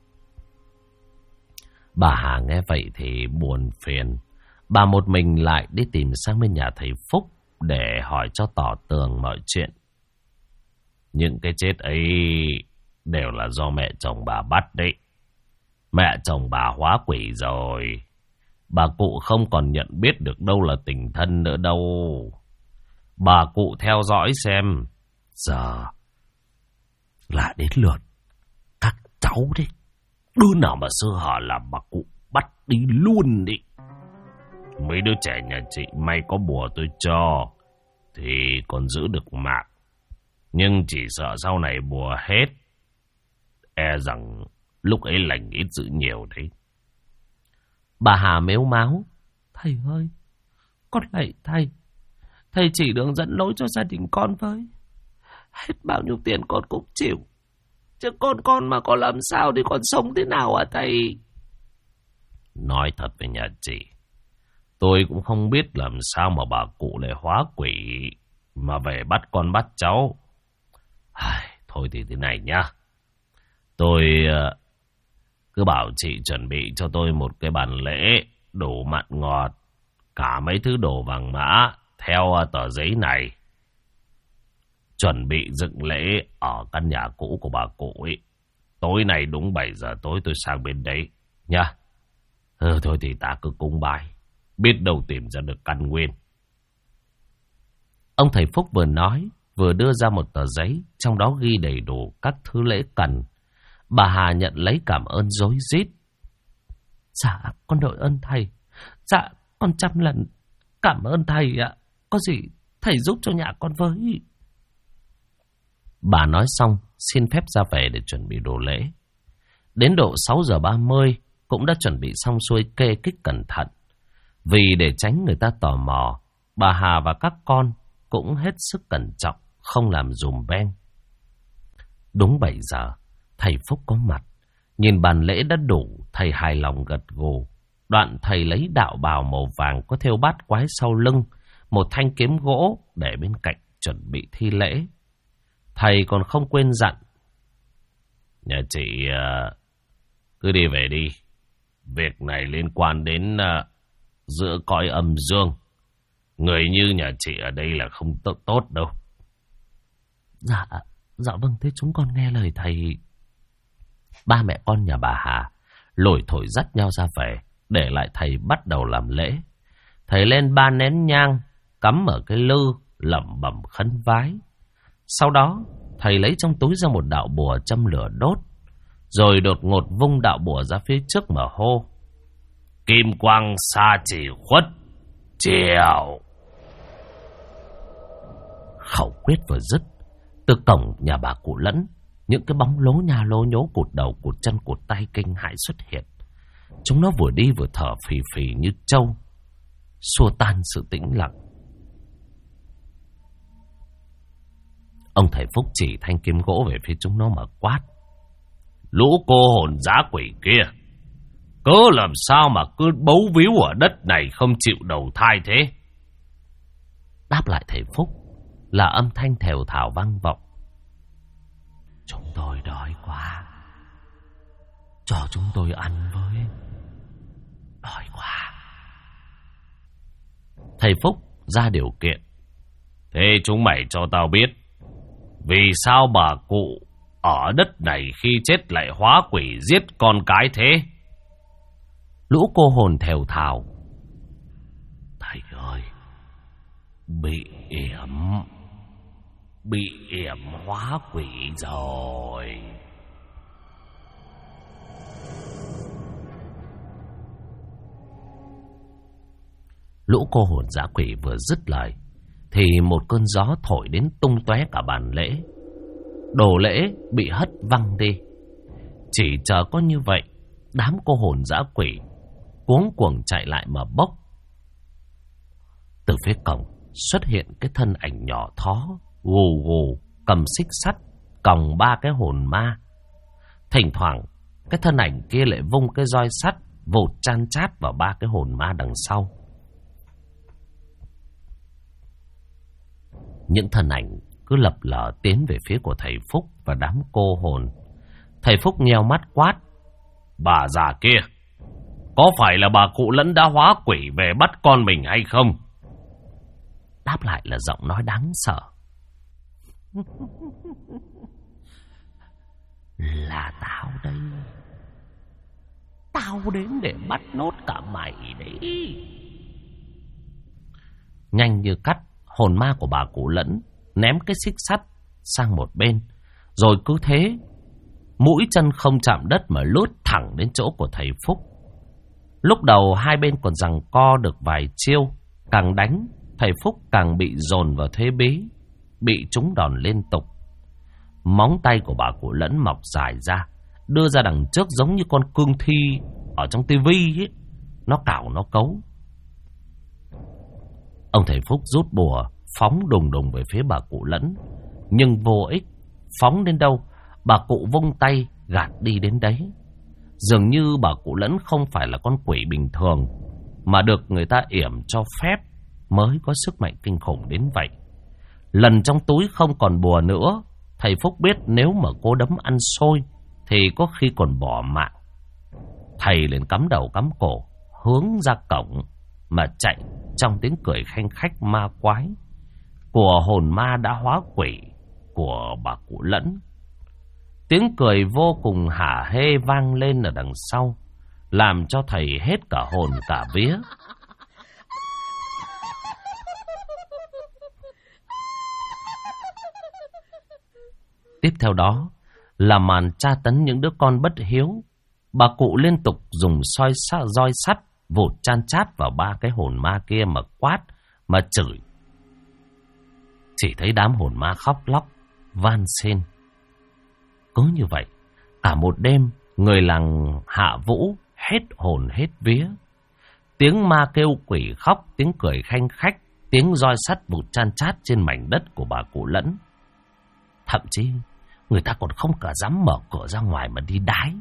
Bà Hà nghe vậy thì buồn phiền. Bà một mình lại đi tìm sang bên nhà thầy Phúc để hỏi cho tỏ tường mọi chuyện. Những cái chết ấy đều là do mẹ chồng bà bắt đấy. Mẹ chồng bà hóa quỷ rồi. Bà cụ không còn nhận biết được đâu là tình thân nữa đâu. Bà cụ theo dõi xem. Giờ là đến lượt các cháu đấy. Đứa nào mà sơ hở là bà cụ bắt đi luôn đi. Mấy đứa trẻ nhà chị may có bùa tôi cho thì còn giữ được mạng. Nhưng chỉ sợ sau này bùa hết, e rằng lúc ấy lành ít dữ nhiều đấy. Bà Hà mếu máo: thầy ơi, con lạy thầy, thầy chỉ đường dẫn lối cho gia đình con với. Hết bao nhiêu tiền con cũng chịu, chứ con mà có làm sao thì con sống thế nào hả thầy? Nói thật với nhà chị, tôi cũng không biết làm sao mà bà cụ lại hóa quỷ mà về bắt con bắt cháu. Thôi thì thế này nhá. Tôi cứ bảo chị chuẩn bị cho tôi một cái bàn lễ đủ mặn ngọt, cả mấy thứ đồ vàng mã theo tờ giấy này. Chuẩn bị dựng lễ ở căn nhà cũ của bà cụ ấy. Tối nay đúng 7 giờ tối tôi sang bên đấy nha. Thôi thì ta cứ cúng bái, biết đâu tìm ra được căn nguyên. Ông thầy Phúc vừa nói, vừa đưa ra một tờ giấy, trong đó ghi đầy đủ các thứ lễ cần. Bà Hà nhận lấy cảm ơn rối rít. Dạ, con đội ơn thầy. Dạ, con trăm lần cảm ơn thầy ạ. Có gì thầy giúp cho nhà con với. Bà nói xong, xin phép ra về để chuẩn bị đồ lễ. Đến độ 6 giờ 30 cũng đã chuẩn bị xong xuôi kê kích cẩn thận. Vì để tránh người ta tò mò, bà Hà và các con cũng hết sức cẩn trọng, không làm dùm beng. Đúng 7 giờ, thầy Phúc có mặt. Nhìn bàn lễ đã đủ, thầy hài lòng gật gù. Đoạn thầy lấy đạo bào màu vàng có thêu bát quái sau lưng, một thanh kiếm gỗ để bên cạnh chuẩn bị thi lễ. Thầy còn không quên dặn: nhà chị cứ đi về đi. Việc này liên quan đến giữa cõi âm dương. Người như nhà chị ở đây là không tốt đâu. Dạ vâng, thế chúng con nghe lời thầy. Ba mẹ con nhà bà Hà lủi thổi dắt nhau ra về, để lại thầy bắt đầu làm lễ. Thầy lên 3 nén nhang, cắm ở cái lư, lẩm bẩm khấn vái. Sau đó, thầy lấy trong túi ra một đạo bùa châm lửa đốt, rồi đột ngột vung đạo bùa ra phía trước mà hô: Kim quang sa chỉ khuất, chiều. Khẩu quyết vừa dứt, từ cổng nhà bà Cụ Lẫn, những cái bóng lố nha lố nhố, cụt đầu cụt chân cụt tay kinh hãi xuất hiện. Chúng nó vừa đi vừa thở phì phì như trâu, xua tan sự tĩnh lặng. Ông thầy Phúc chỉ thanh kiếm gỗ về phía chúng nó mà quát: Lũ cô hồn dã quỷ kia, cớ làm sao mà cứ bấu víu ở đất này không chịu đầu thai thế? Đáp lại thầy Phúc là âm thanh thều thào vang vọng: Chúng tôi đói quá, cho chúng tôi ăn với. Đói quá. Thầy Phúc ra điều kiện: Thế chúng mày cho tao biết, vì sao bà cụ ở đất này khi chết lại hóa quỷ giết con cái thế? Lũ cô hồn thều thào: Thầy ơi, bị yểm hóa quỷ rồi. Lũ cô hồn dã quỷ vừa dứt lời thì một cơn gió thổi đến tung tóe cả bàn lễ. Đồ lễ bị hất văng đi. Chỉ chờ có như vậy, đám cô hồn dã quỷ cuống cuồng chạy lại mà bốc. Từ phía cổng xuất hiện cái thân ảnh nhỏ thó, gù gù, cầm xích sắt, còng 3 cái hồn ma. Thỉnh thoảng, cái thân ảnh kia lại vung cái roi sắt, vụt chan chát vào 3 cái hồn ma đằng sau. Những thân ảnh cứ lập lờ tiến về phía của thầy Phúc và đám cô hồn. Thầy Phúc nheo mắt quát: Bà già kia, có phải là bà Cụ Lẫn đã hóa quỷ về bắt con mình hay không? Đáp lại là giọng nói đáng sợ: Là tao đây. Tao đến để bắt nốt cả mày đấy. Nhanh như cắt, hồn ma của bà Cụ Lẫn ném cái xích sắt sang một bên, rồi cứ thế mũi chân không chạm đất mà lướt thẳng đến chỗ của thầy Phúc. Lúc đầu hai bên còn giằng co được vài chiêu, càng đánh thầy Phúc càng bị dồn vào thế bí, bị trúng đòn liên tục. Móng tay của bà Cụ Lẫn mọc dài ra, đưa ra đằng trước giống như con cương thi ở trong tivi ấy. Nó cào nó cấu. Ông thầy Phúc rút bùa phóng đùng đùng về phía bà Cụ Lẫn, nhưng vô ích. Phóng đến đâu, bà cụ vung tay gạt đi đến đấy. Dường như bà Cụ Lẫn không phải là con quỷ bình thường, mà được người ta yểm cho phép mới có sức mạnh kinh khủng đến vậy. Lần trong túi không còn bùa nữa, thầy Phúc biết nếu mà cô đấm ăn xôi thì có khi còn bỏ mạng. Thầy liền cắm đầu cắm cổ hướng ra cổng mà chạy trong tiếng cười khanh khách ma quái của hồn ma đã hóa quỷ của bà Cụ Lẫn. Tiếng cười vô cùng hả hê vang lên ở đằng sau, làm cho thầy hết cả hồn cả vía. Tiếp theo đó là màn tra tấn những đứa con bất hiếu. Bà cụ liên tục dùng roi sắt vụt chan chát vào ba cái hồn ma kia mà quát, mà chửi. Chỉ thấy đám hồn ma khóc lóc, van xin. Cứ như vậy, cả một đêm, người làng Hạ Vũ hết hồn hết vía. Tiếng ma kêu quỷ khóc, tiếng cười khanh khách, tiếng roi sắt vụt chan chát trên mảnh đất của bà cụ Lẫn. Thậm chí, người ta còn không cả dám mở cửa ra ngoài mà đi đái.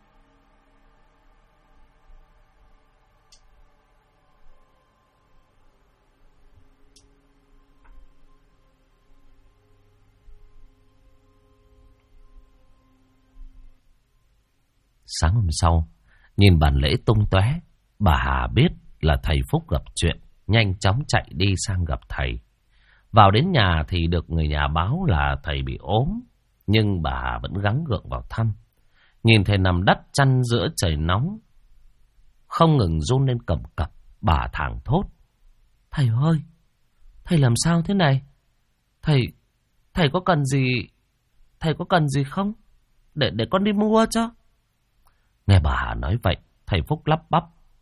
Sáng hôm sau, nhìn bàn lễ tung tóe, bà Hà biết là thầy Phúc gặp chuyện, nhanh chóng chạy đi sang gặp thầy. Vào đến nhà thì được người nhà báo là thầy bị ốm, nhưng bà Hà vẫn gắng gượng vào thăm. Nhìn thầy nằm đắp chăn giữa trời nóng, không ngừng run lên cầm cập, bà thảng thốt: "Thầy ơi, thầy làm sao thế này? Thầy có cần gì không? Để con đi mua cho." Nghe bà Hà nói vậy, thầy Phúc lắp bắp: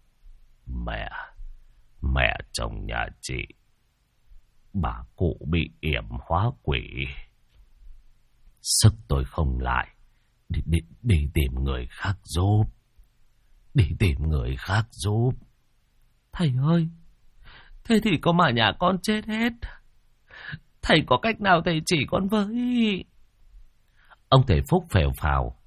Mẹ chồng nhà chị, bà cụ bị yểm hóa quỷ. Sức tôi không lại, đi tìm người khác giúp. Thầy ơi, thế thì có mà nhà con chết hết. Thầy có cách nào thầy chỉ con với? Ông thầy Phúc phèo phào: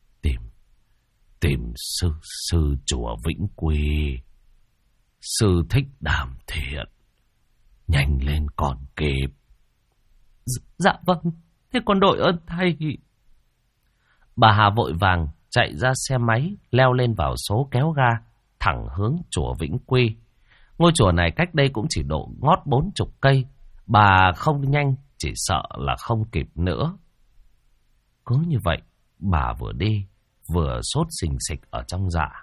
Tìm sư chùa Vĩnh Quy, sư Thích Đàm Thiện, nhanh lên còn kịp. Dạ vâng, thế con đội ơn thầy. Bà Hà vội vàng chạy ra xe máy, leo lên vào số kéo ga, thẳng hướng chùa Vĩnh Quy. Ngôi chùa này cách đây cũng chỉ độ ngót 40 cây. Bà không nhanh, chỉ sợ là không kịp nữa. Cứ như vậy, bà vừa đi vừa sốt xình xịch ở trong dạ.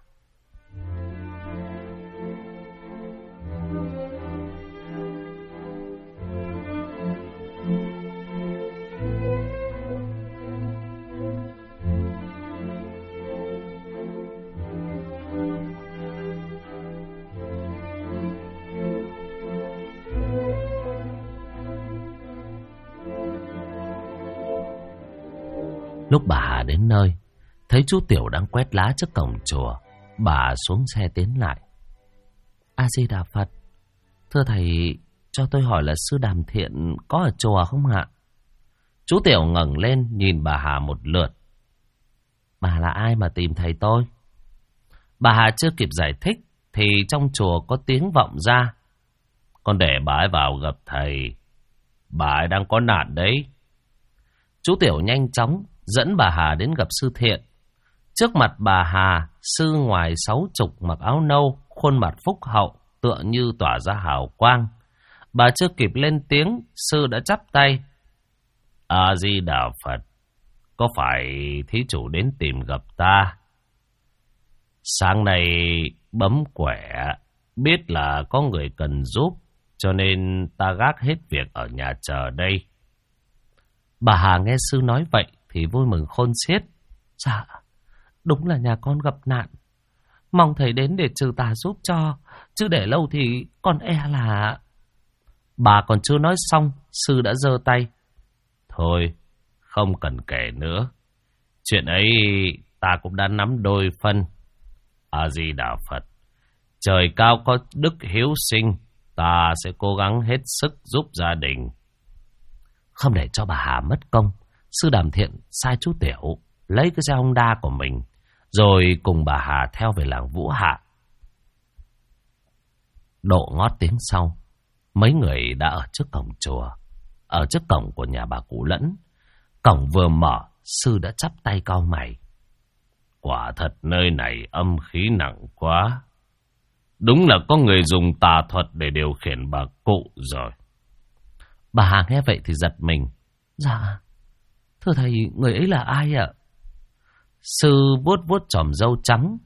Lúc bà Hà đến nơi, thấy chú Tiểu đang quét lá trước cổng chùa, bà xuống xe tiến lại. A Di Đà Phật, thưa thầy, cho tôi hỏi là sư Đàm Thiện có ở chùa không ạ? Chú Tiểu ngẩng lên nhìn bà Hà một lượt. Bà là ai mà tìm thầy tôi? Bà Hà chưa kịp giải thích thì trong chùa có tiếng vọng ra: Con để bà ấy vào gặp thầy, bà ấy đang có nạn đấy. Chú Tiểu nhanh chóng dẫn bà Hà đến gặp sư Thiện. Trước mặt bà Hà, sư ngoài 60 mặc áo nâu, khuôn mặt phúc hậu, tựa như tỏa ra hào quang. Bà chưa kịp lên tiếng, sư đã chắp tay: A Di Đà Phật, có phải thí chủ đến tìm gặp ta? Sáng nay bấm quẻ, biết là có người cần giúp, cho nên ta gác hết việc ở nhà chờ đây. Bà Hà nghe sư nói vậy thì vui mừng khôn xiết. Dạ, đúng là nhà con gặp nạn. Mong thầy đến để trừ tà giúp cho, chứ để lâu thì con e là... Bà còn chưa nói xong, sư đã giơ tay: Thôi, không cần kể nữa. Chuyện ấy ta cũng đã nắm đôi phân. A Di Đà Phật, trời cao có đức hiếu sinh, ta sẽ cố gắng hết sức giúp gia đình. Không để cho bà Hà mất công, sư Đàm Thiện sai chú Tiểu lấy cái xe Honda của mình, rồi cùng bà Hà theo về làng Vũ Hạ. Độ ngót tiếng sau, mấy người đã ở trước cổng chùa, ở trước cổng của nhà bà cụ Lẫn. Cổng vừa mở, sư đã chắp tay cau mày: Quả thật nơi này âm khí nặng quá. Đúng là có người dùng tà thuật để điều khiển bà cụ rồi. Bà Hà nghe vậy thì giật mình: Dạ, thưa thầy, người ấy là ai ạ? Sư vuốt vuốt chòm râu trắng.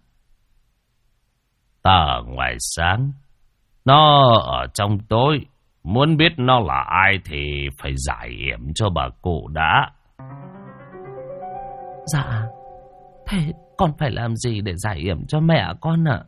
Ta ở ngoài sáng, nó ở trong tối. Muốn biết nó là ai thì phải giải yểm cho bà cụ đã. Dạ, thế con phải làm gì để giải yểm cho mẹ con ạ?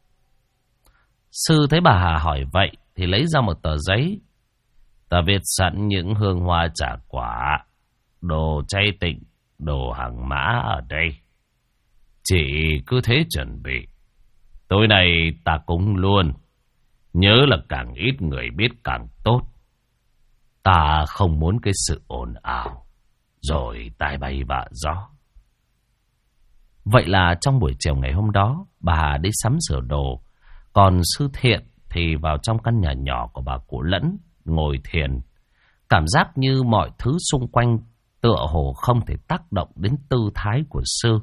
Sư thấy bà Hà hỏi vậy thì lấy ra một tờ giấy. Ta viết sẵn những hương hoa trà quả, đồ chay tịnh, đồ hàng mã ở đây. Chị cứ thế chuẩn bị. Tối nay ta cúng luôn. Nhớ là càng ít người biết càng tốt. Ta không muốn cái sự ồn ào rồi tai bay vạ gió. Vậy là trong buổi chiều ngày hôm đó, bà Hà đi sắm sửa đồ. Còn sư Thiện thì vào trong căn nhà nhỏ của bà cụ Lẫn ngồi thiền. Cảm giác như mọi thứ xung quanh tựa hồ không thể tác động đến tư thái của sư.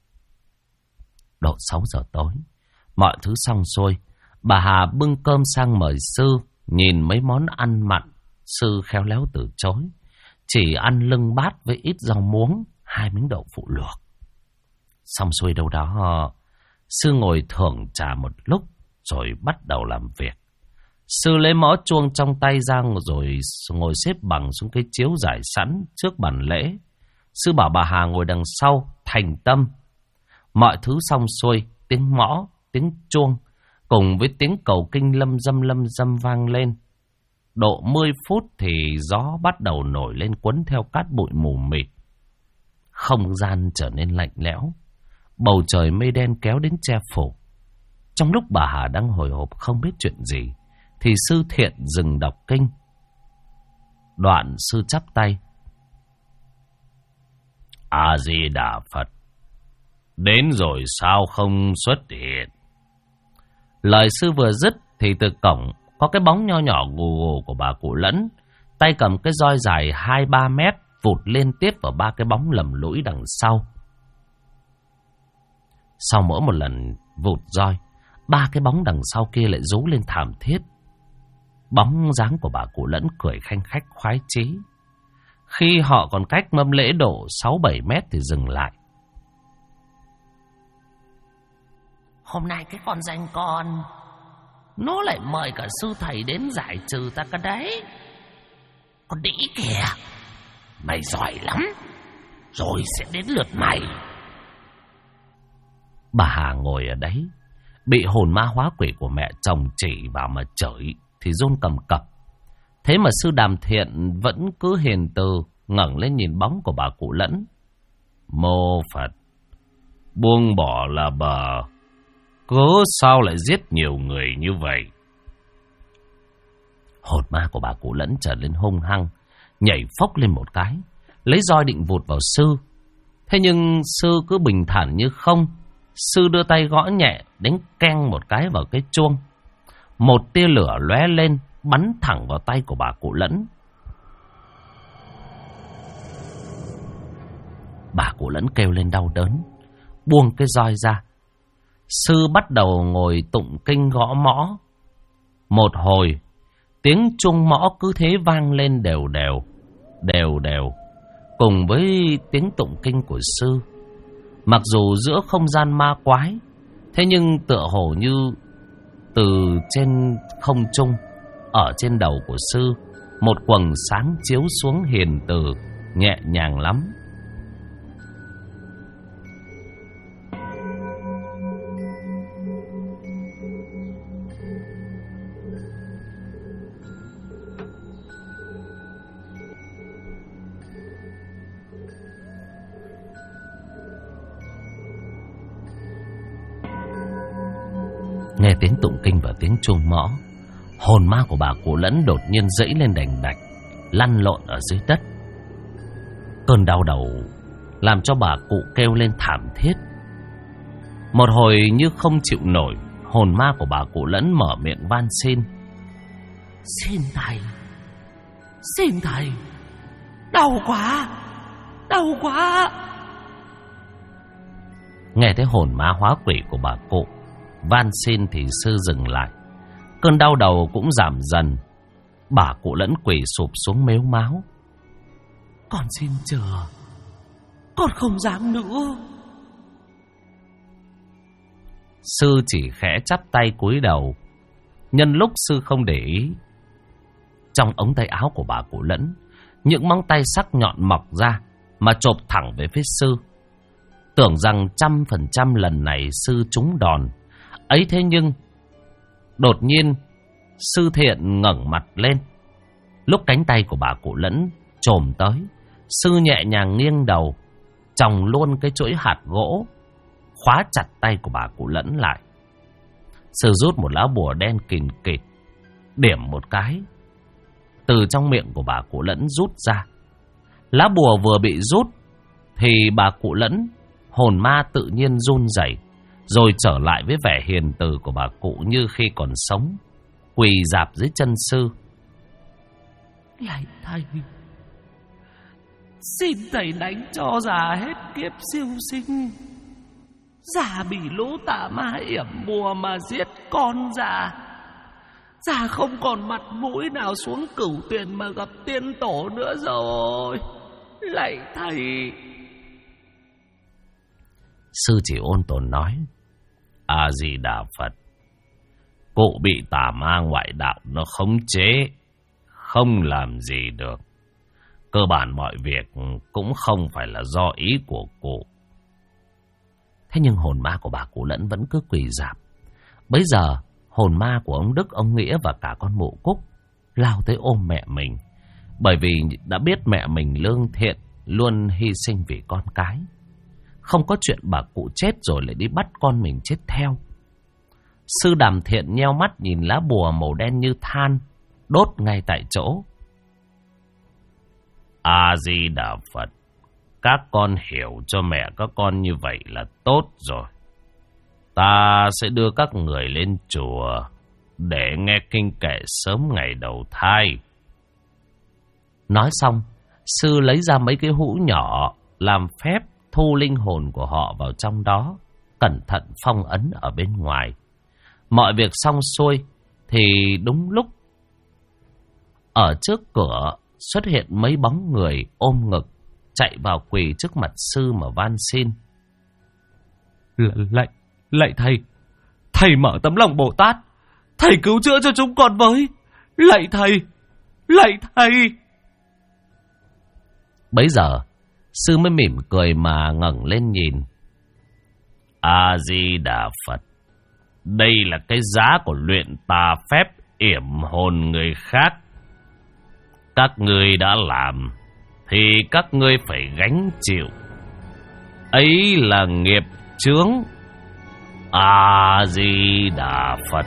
Độ 6 giờ tối, mọi thứ xong xuôi. Bà Hà bưng cơm sang mời sư. Nhìn mấy món ăn mặn, sư khéo léo từ chối. Chỉ ăn lưng bát với ít rau muống, 2 miếng đậu phụ luộc. Xong xuôi đâu đó, sư ngồi thưởng trà một lúc rồi bắt đầu làm việc. Sư lấy mõ chuông trong tay ra rồi ngồi xếp bằng xuống cái chiếu trải sẵn trước bàn lễ. Sư bảo bà Hà ngồi đằng sau, thành tâm. Mọi thứ xong xuôi, tiếng mõ, tiếng chuông cùng với tiếng cầu kinh lâm dâm vang lên. Độ 10 phút thì gió bắt đầu nổi lên cuốn theo cát bụi mù mịt. Không gian trở nên lạnh lẽo. Bầu trời mây đen kéo đến che phủ. Trong lúc bà Hà đang hồi hộp không biết chuyện gì thì sư Thiện dừng đọc kinh. Đoạn sư chắp tay. A-di-đà Phật. Đến rồi sao không xuất hiện? Lời sư vừa dứt thì từ cổng có cái bóng nho nhỏ gù gù của bà cụ Lẫn, tay cầm cái roi dài 2-3 mét vụt liên tiếp vào 3 cái bóng lầm lũi đằng sau. Sau mỗi một lần vụt roi, 3 cái bóng đằng sau kia lại rú lên thảm thiết. Bóng dáng của bà cụ Lẫn cười khanh khách khoái chí. Khi họ còn cách mâm lễ độ 6-7 mét thì dừng lại. Hôm nay cái con danh con, nó lại mời cả sư thầy đến giải trừ ta cái đấy. Con đĩ kìa, mày giỏi lắm, rồi sẽ đến lượt mày. Bà Hà ngồi ở đấy, bị hồn ma hóa quỷ của mẹ chồng chỉ vào mà chửi thì run cầm cập. Thế mà sư Đàm Thiện vẫn cứ hiền từ, ngẩng lên nhìn bóng của bà cụ Lẫn. Mô Phật, buông bỏ là bờ, cớ sao lại giết nhiều người như vậy? Hồn ma của bà cụ Lẫn trở lên hung hăng, nhảy phốc lên một cái, lấy roi định vụt vào sư. Thế nhưng sư cứ bình thản như không. Sư đưa tay gõ nhẹ, đánh keng một cái vào cái chuông. Một tia lửa lóe lên, bắn thẳng vào tay của bà cụ Lẫn. Bà cụ Lẫn kêu lên đau đớn, buông cái roi ra. Sư bắt đầu ngồi tụng kinh gõ mõ. Một hồi, tiếng chuông mõ cứ thế vang lên đều đều, cùng với tiếng tụng kinh của sư. Mặc dù giữa không gian ma quái, thế nhưng tựa hồ như từ trên không trung, ở trên đầu của sư, một quầng sáng chiếu xuống hiền từ, nhẹ nhàng lắm. Nghe tiếng tụng kinh và tiếng chuông mõ, hồn ma của bà cụ Lẫn đột nhiên dẫy lên đành đạch, lăn lộn ở dưới đất. Cơn đau đầu làm cho bà cụ kêu lên thảm thiết. Một hồi như không chịu nổi, hồn ma của bà cụ Lẫn mở miệng van xin. Xin thầy, đau quá. Nghe thấy hồn ma hóa quỷ của bà cụ van xin thì sư dừng lại. Cơn đau đầu cũng giảm dần. Bà cụ Lẫn quỳ sụp xuống mếu máo. Con xin chờ, con không dám nữa. Sư chỉ khẽ chắp tay cúi đầu. Nhân lúc sư không để ý, trong ống tay áo của bà cụ Lẫn, những móng tay sắc nhọn mọc ra mà chộp thẳng về phía sư. Tưởng rằng 100% lần này sư trúng đòn. Ấy thế nhưng đột nhiên sư Thiện ngẩng mặt lên. Lúc cánh tay của bà cụ Lẫn chồm tới, sư nhẹ nhàng nghiêng đầu, chồng luôn cái chuỗi hạt gỗ khóa chặt tay của bà cụ Lẫn lại. Sư rút một lá bùa đen kìn kịt, điểm một cái, từ trong miệng của bà cụ Lẫn rút ra. Lá bùa vừa bị rút thì bà cụ Lẫn hồn ma tự nhiên run rẩy, rồi trở lại với vẻ hiền từ của bà cụ như khi còn sống, quỳ rạp dưới chân sư. Lạy thầy, xin thầy đánh cho già hết kiếp siêu sinh. Già bị lũ tà ma yểm bùa mà giết con già. Già không còn mặt mũi nào xuống Cửu Tuyền mà gặp tiên tổ nữa rồi. Lạy thầy. Sư chỉ ôn tồn nói: A Di Đà Phật. Cụ bị tà ma ngoại đạo nó khống chế, không làm gì được. Cơ bản mọi việc cũng không phải là do ý của cụ. Thế nhưng hồn ma của bà cụ Lẫn vẫn cứ quỳ rạp. Bấy giờ hồn ma của ông Đức, ông Nghĩa và cả con mụ Cúc lao tới ôm mẹ mình, bởi vì đã biết mẹ mình lương thiện, luôn hy sinh vì con cái. Không có chuyện bà cụ chết rồi lại đi bắt con mình chết theo. Sư Đàm Thiện nheo mắt nhìn lá bùa màu đen như than, đốt ngay tại chỗ. A Di Đà Phật. Các con hiểu cho mẹ các con như vậy là tốt rồi. Ta sẽ đưa các người lên chùa để nghe kinh kệ sớm ngày đầu thai. Nói xong, sư lấy ra mấy cái hũ nhỏ, làm phép thu linh hồn của họ vào trong đó, cẩn thận phong ấn ở bên ngoài. Mọi việc xong xuôi thì đúng lúc ở trước cửa xuất hiện mấy bóng người ôm ngực chạy vào quỳ trước mặt sư mà van xin. Lạy thầy, thầy mở tấm lòng Bồ Tát, thầy cứu chữa cho chúng con với. Lạy thầy, lạy thầy. Bấy giờ sư mới mỉm cười mà ngẩng lên nhìn. A Di Đà Phật. Đây là cái giá của luyện tà phép yểm hồn người khác. Các ngươi đã làm thì các ngươi phải gánh chịu. Ấy là nghiệp chướng. A Di Đà Phật.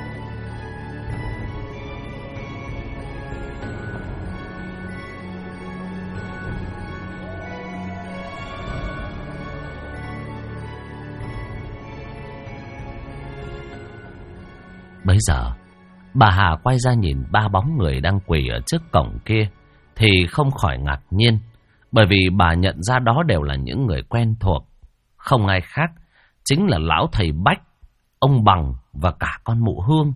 Bấy giờ bà Hà quay ra nhìn ba bóng người đang quỳ ở trước cổng kia thì không khỏi ngạc nhiên, bởi vì bà nhận ra đó đều là những người quen thuộc, không ai khác chính là lão thầy Bách, ông Bằng và cả con mụ Hương.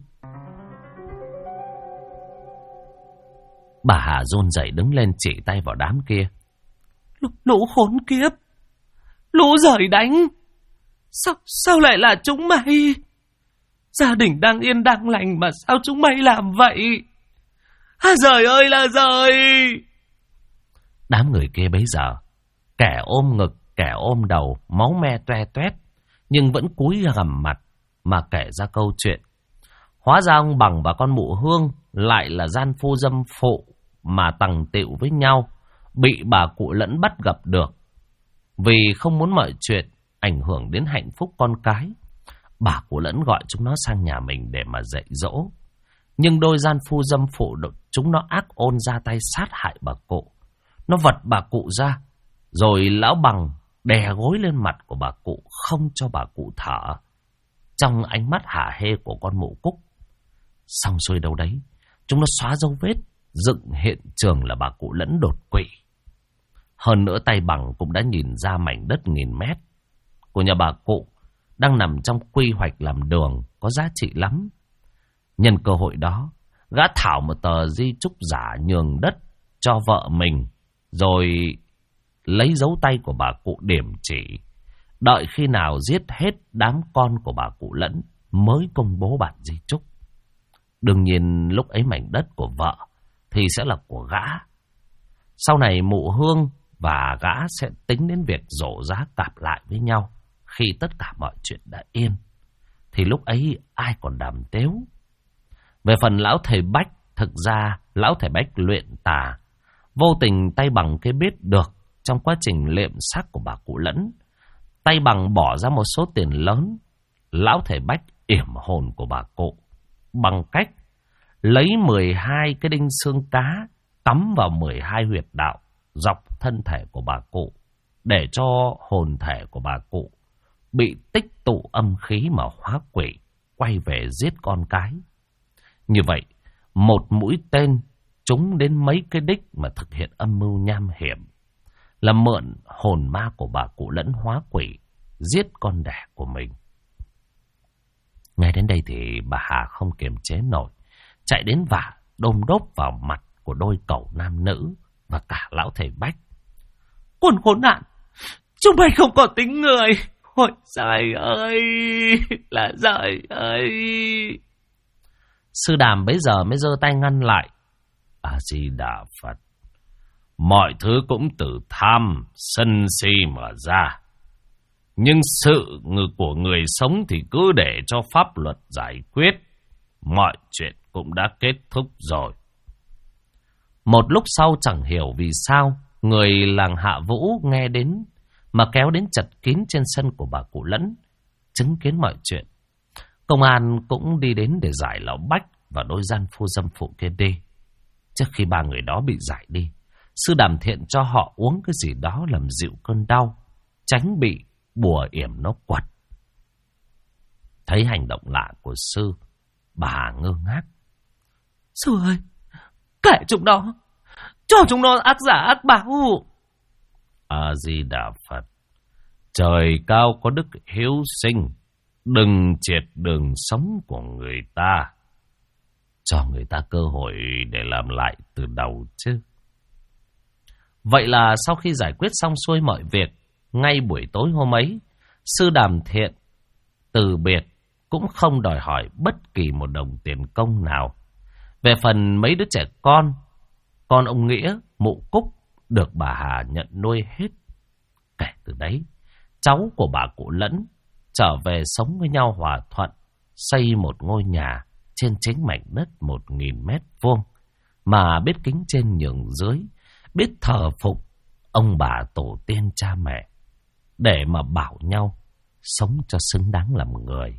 Bà Hà run rẩy đứng lên chỉ tay vào đám kia. Lũ khốn kiếp, lũ giời đánh, sao lại là chúng mày? Gia đình đang yên đang lành mà sao chúng mày làm vậy? Giời ơi là giời! Đám người kia bấy giờ, kẻ ôm ngực, kẻ ôm đầu, máu me toe toét, nhưng vẫn cúi gằm mặt mà kể ra câu chuyện. Hóa ra ông Bằng và con mụ Hương lại là gian phu dâm phụ mà tằng tịu với nhau, bị bà cụ Lẫn bắt gặp được. Vì không muốn mọi chuyện ảnh hưởng đến hạnh phúc con cái, bà cụ Lẫn gọi chúng nó sang nhà mình để mà dạy dỗ. Nhưng đôi gian phu dâm phụ chúng nó ác ôn ra tay sát hại bà cụ. Nó vật bà cụ ra, rồi lão Bằng đè gối lên mặt của bà cụ, không cho bà cụ thở. Trong ánh mắt hả hê của con mụ Cúc. Xong xuôi đâu đấy, chúng nó xóa dấu vết, dựng hiện trường là bà cụ Lẫn đột quỵ. Hơn nữa tay Bằng cũng đã nhìn ra mảnh đất 1000 mét của nhà bà cụ đang nằm trong quy hoạch làm đường có giá trị lắm. Nhân cơ hội đó, gã thảo một tờ di chúc giả nhường đất cho vợ mình, rồi lấy dấu tay của bà cụ điểm chỉ. Đợi khi nào giết hết đám con của bà cụ Lẫn mới công bố bản di chúc. Đương nhiên lúc ấy mảnh đất của vợ thì sẽ là của gã. Sau này mụ Hương và gã sẽ tính đến việc rổ giá cặp lại với nhau khi tất cả mọi chuyện đã yên. Thì lúc ấy ai còn đàm tếu. Về phần lão thầy Bách, thực ra lão thầy Bách luyện tà, vô tình tay bằng cái biết được trong quá trình liệm xác của bà cụ Lẫn. Tay bằng bỏ ra một số tiền lớn. Lão thầy Bách yểm hồn của bà cụ bằng cách lấy 12 cái đinh xương cá cắm vào 12 huyệt đạo dọc thân thể của bà cụ, để cho hồn thể của bà cụ bị tích tụ âm khí mà hóa quỷ, quay về giết con cái. Như vậy, một mũi tên trúng đến mấy cái đích mà thực hiện âm mưu nham hiểm, là mượn hồn ma của bà cụ Lẫn hóa quỷ, giết con đẻ của mình. Ngay đến đây thì bà Hà không kiềm chế nổi, chạy đến vả đôm đốp vào mặt của đôi cẩu nam nữ và cả lão thầy Bách. Quân khốn nạn, chúng mày không có tính người. Ôi giời ơi, là giời ơi. Sư Đàm bấy giờ mới giơ tay ngăn lại. A Di Đà Phật, mọi thứ cũng từ tham sân si mà ra. Nhưng sự của người sống thì cứ để cho pháp luật giải quyết. Mọi chuyện cũng đã kết thúc rồi. Một lúc sau chẳng hiểu vì sao người làng Hạ Vũ nghe đến mà kéo đến chật kín trên sân của bà cụ Lẫn, chứng kiến mọi chuyện. Công an cũng đi đến để giải lão Bách và đôi gian phu dâm phụ kia đi. Trước khi ba người đó bị giải đi, sư Đàm Thiện cho họ uống cái gì đó làm dịu cơn đau, tránh bị bùa yểm nó quật. Thấy hành động lạ của sư, bà ngơ ngác. Sư ơi, kệ chúng nó, cho chúng nó ác giả ác báo. A Di Đà Phật, trời cao có đức hiếu sinh, đừng triệt đường sống của người ta. Cho người ta cơ hội để làm lại từ đầu chứ. Vậy là sau khi giải quyết xong xuôi mọi việc, ngay buổi tối hôm ấy, sư Đàm Thiện từ biệt, cũng không đòi hỏi bất kỳ một đồng tiền công nào. Về phần mấy đứa trẻ con ông Nghĩa, mụ Cúc được bà Hà nhận nuôi hết. Kể từ đấy, cháu của bà cụ Lẫn trở về sống với nhau hòa thuận, xây một ngôi nhà trên chính mảnh đất 1000 mét vuông, mà biết kính trên nhường dưới, biết thờ phụng ông bà tổ tiên cha mẹ, để mà bảo nhau sống cho xứng đáng làm người.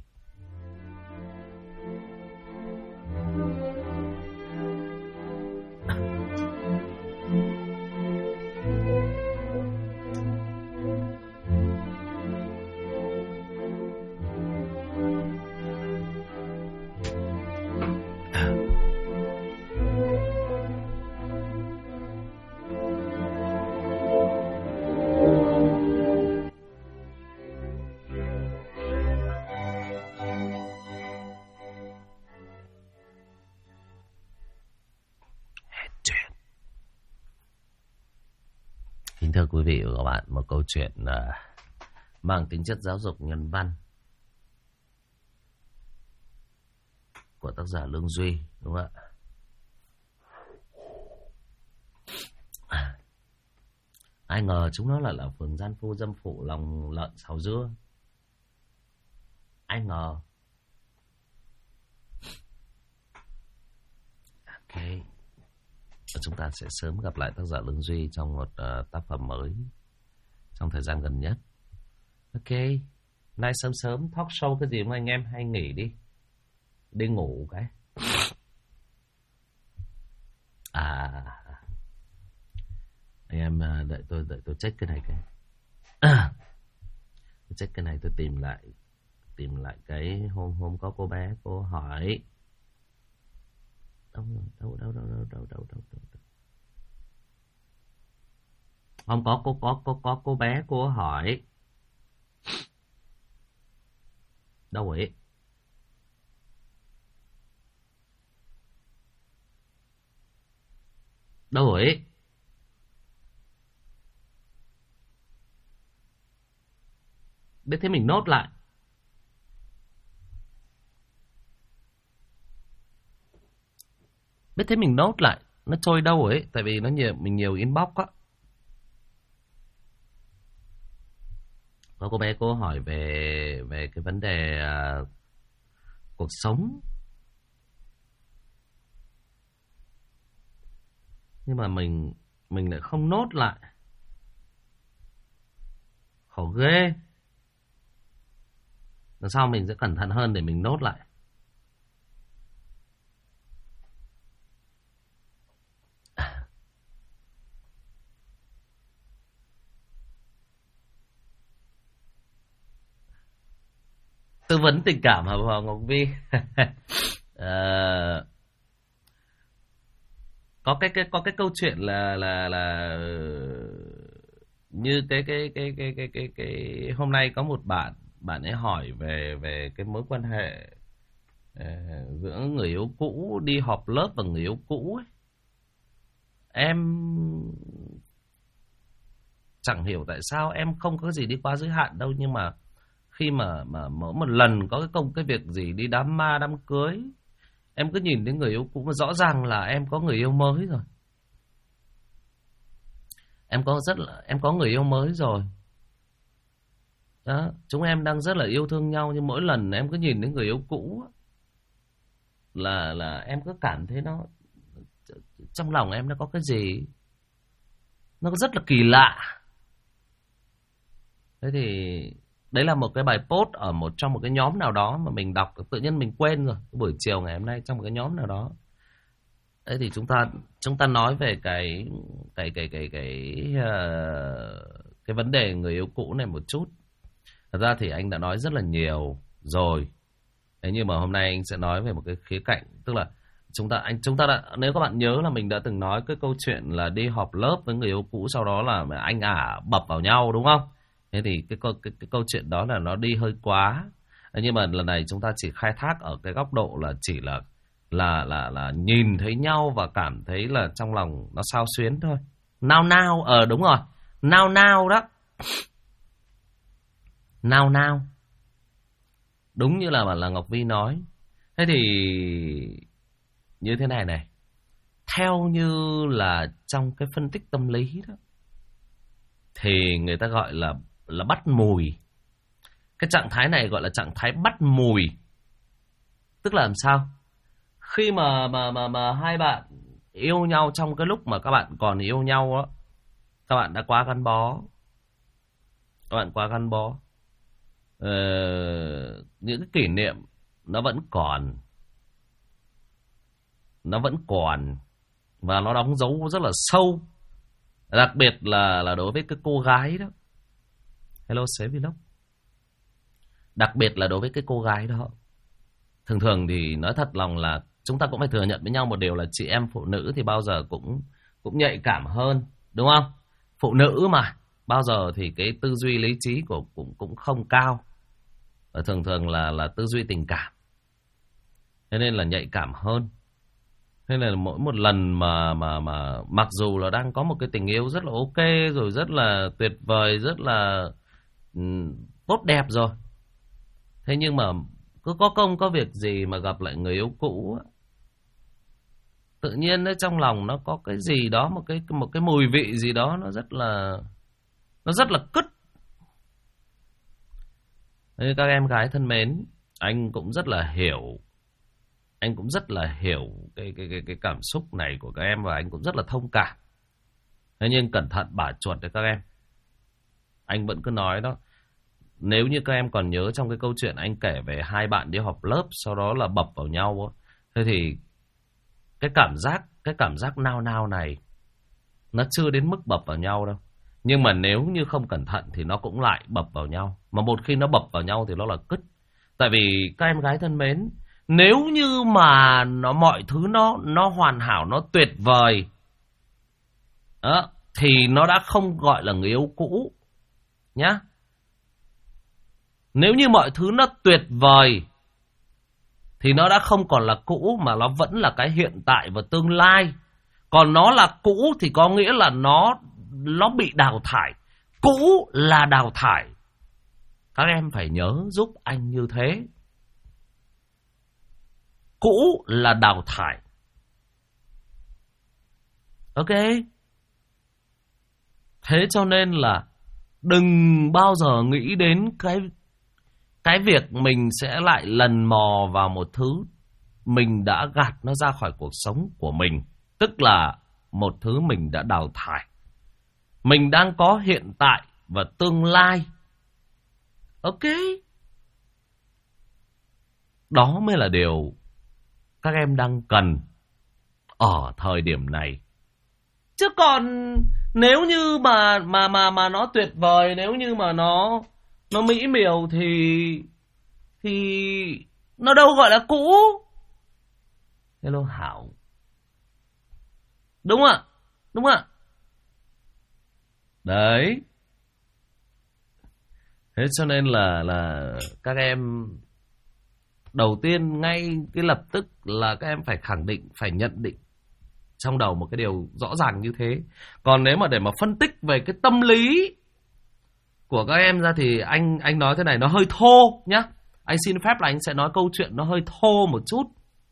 Kính thưa quý vị và các bạn, một câu chuyện mang tính chất giáo dục nhân văn của tác giả Lương Duy, đúng không ạ? Ai ngờ chúng nó lại là phường gian phu dâm phụ lòng lợn xào dưa. Ai ngờ. Ok. Chúng ta sẽ sớm gặp lại tác giả Lương Duy trong một tác phẩm mới trong thời gian gần nhất. Ok. Nay sớm sớm talk show cái gì không anh em? Hay nghỉ đi. Đi ngủ cái. Anh em đợi tôi check cái này cái. Tôi check cái này, tôi tìm lại cái hôm có cô bé cô hỏi. Đâu. Không có cô bé cô hỏi. Đâu vậy? Đâu vậy? Biết thế mình nốt lại. Biết thế mình nốt lại. Nó trôi đâu rồi ấy. Tại vì nó mình nhiều inbox quá. Có cô bé cô hỏi về cái vấn đề cuộc sống. Nhưng mà mình lại không nốt lại. Khổ ghê. Lần sau mình sẽ cẩn thận hơn để mình nốt lại. Tư vấn tình cảm hả Hoàng Ngọc Vi? Có cái câu chuyện là như cái hôm nay có một bạn ấy hỏi về cái mối quan hệ giữa người yêu cũ đi họp lớp và người yêu cũ ấy. Em chẳng hiểu tại sao em không có gì đi quá giới hạn đâu, nhưng mà khi mà mỗi một lần có cái việc gì đi đám ma đám cưới, em cứ nhìn đến người yêu cũ mà rõ ràng là em có người yêu mới rồi. Em có người yêu mới rồi. Đó, chúng em đang rất là yêu thương nhau, nhưng mỗi lần em cứ nhìn đến người yêu cũ là em cứ cảm thấy nó trong lòng em nó có cái gì nó rất là kỳ lạ. Thế thì đấy là một cái bài post ở trong một cái nhóm nào đó mà mình đọc, tự nhiên mình quên rồi. Buổi chiều ngày hôm nay trong một cái nhóm nào đó. Đấy thì chúng ta nói về cái vấn đề người yêu cũ này một chút. Thật ra thì anh đã nói rất là nhiều rồi. Thế nhưng mà hôm nay anh sẽ nói về một cái khía cạnh, tức là chúng ta đã, nếu các bạn nhớ là mình đã từng nói cái câu chuyện là đi họp lớp với người yêu cũ, sau đó là anh ả bập vào nhau, đúng không? Thế thì cái câu chuyện đó là nó đi hơi quá. Nhưng mà lần này chúng ta chỉ khai thác ở cái góc độ là chỉ là nhìn thấy nhau và cảm thấy là trong lòng nó xao xuyến thôi. Nao đúng rồi. Nao đó. Nao. Đúng như là Ngọc Vi nói. Thế thì như thế này. Theo như là trong cái phân tích tâm lý đó, thì người ta gọi là bắt mùi. Cái trạng thái này gọi là trạng thái bắt mùi. Tức là làm sao? Khi mà hai bạn yêu nhau, trong cái lúc mà các bạn còn yêu nhau á, các bạn đã quá gắn bó. Những cái kỷ niệm nó vẫn còn. Và nó đóng dấu rất là sâu. Đặc biệt là đối với cái cô gái đó. Hello Sế Vlog. Đặc biệt là đối với cái cô gái đó. Thường thì nói thật lòng là chúng ta cũng phải thừa nhận với nhau một điều là chị em phụ nữ thì bao giờ cũng nhạy cảm hơn, đúng không? Phụ nữ mà, bao giờ thì cái tư duy lý trí của cũng không cao. Và thường là tư duy tình cảm. Thế nên là nhạy cảm hơn. Thế nên là mỗi một lần mà mặc dù là đang có một cái tình yêu rất là ok rồi, rất là tuyệt vời, rất là tốt đẹp rồi. Thế nhưng mà cứ có việc gì mà gặp lại người yêu cũ, tự nhiên ở trong lòng nó có cái gì đó, một cái mùi vị gì đó nó rất là cứt. Thế các em gái thân mến, anh cũng rất là hiểu cái cảm xúc này của các em, và anh cũng rất là thông cảm. Thế nhưng cẩn thận bả chuột đấy các em. Anh vẫn cứ nói đó, nếu như các em còn nhớ trong cái câu chuyện anh kể về hai bạn đi họp lớp, sau đó là bập vào nhau, thế thì cái cảm giác nao này nó chưa đến mức bập vào nhau đâu. Nhưng mà nếu như không cẩn thận thì nó cũng lại bập vào nhau. Mà một khi nó bập vào nhau thì nó là cứt. Tại vì các em gái thân mến, nếu như mà mọi thứ nó hoàn hảo, nó tuyệt vời đó, thì nó đã không gọi là người yêu cũ nhá. Nếu như mọi thứ nó tuyệt vời thì nó đã không còn là cũ, mà nó vẫn là cái hiện tại và tương lai. Còn nó là cũ thì có nghĩa là nó bị đào thải. Cũ là đào thải. Các em phải nhớ giúp anh như thế. Cũ là đào thải. Ok. Thế cho nên là đừng bao giờ nghĩ đến cái việc mình sẽ lại lần mò vào một thứ mình đã gạt nó ra khỏi cuộc sống của mình. Tức là một thứ mình đã đào thải. Mình đang có hiện tại và tương lai. Ok. Đó mới là điều các em đang cần ở thời điểm này. Chứ còn nếu như mà nó tuyệt vời, nếu như mà nó mỹ miều thì nó đâu gọi là cũ. Hello Hảo. Đúng ạ. Đúng ạ. Đấy. Thế cho nên là các em đầu tiên ngay cái lập tức là các em phải khẳng định, phải nhận định trong đầu một cái điều rõ ràng như thế. Còn nếu mà để mà phân tích về cái tâm lý của các em ra thì anh nói thế này nó hơi thô nhá. Anh xin phép là anh sẽ nói câu chuyện nó hơi thô một chút.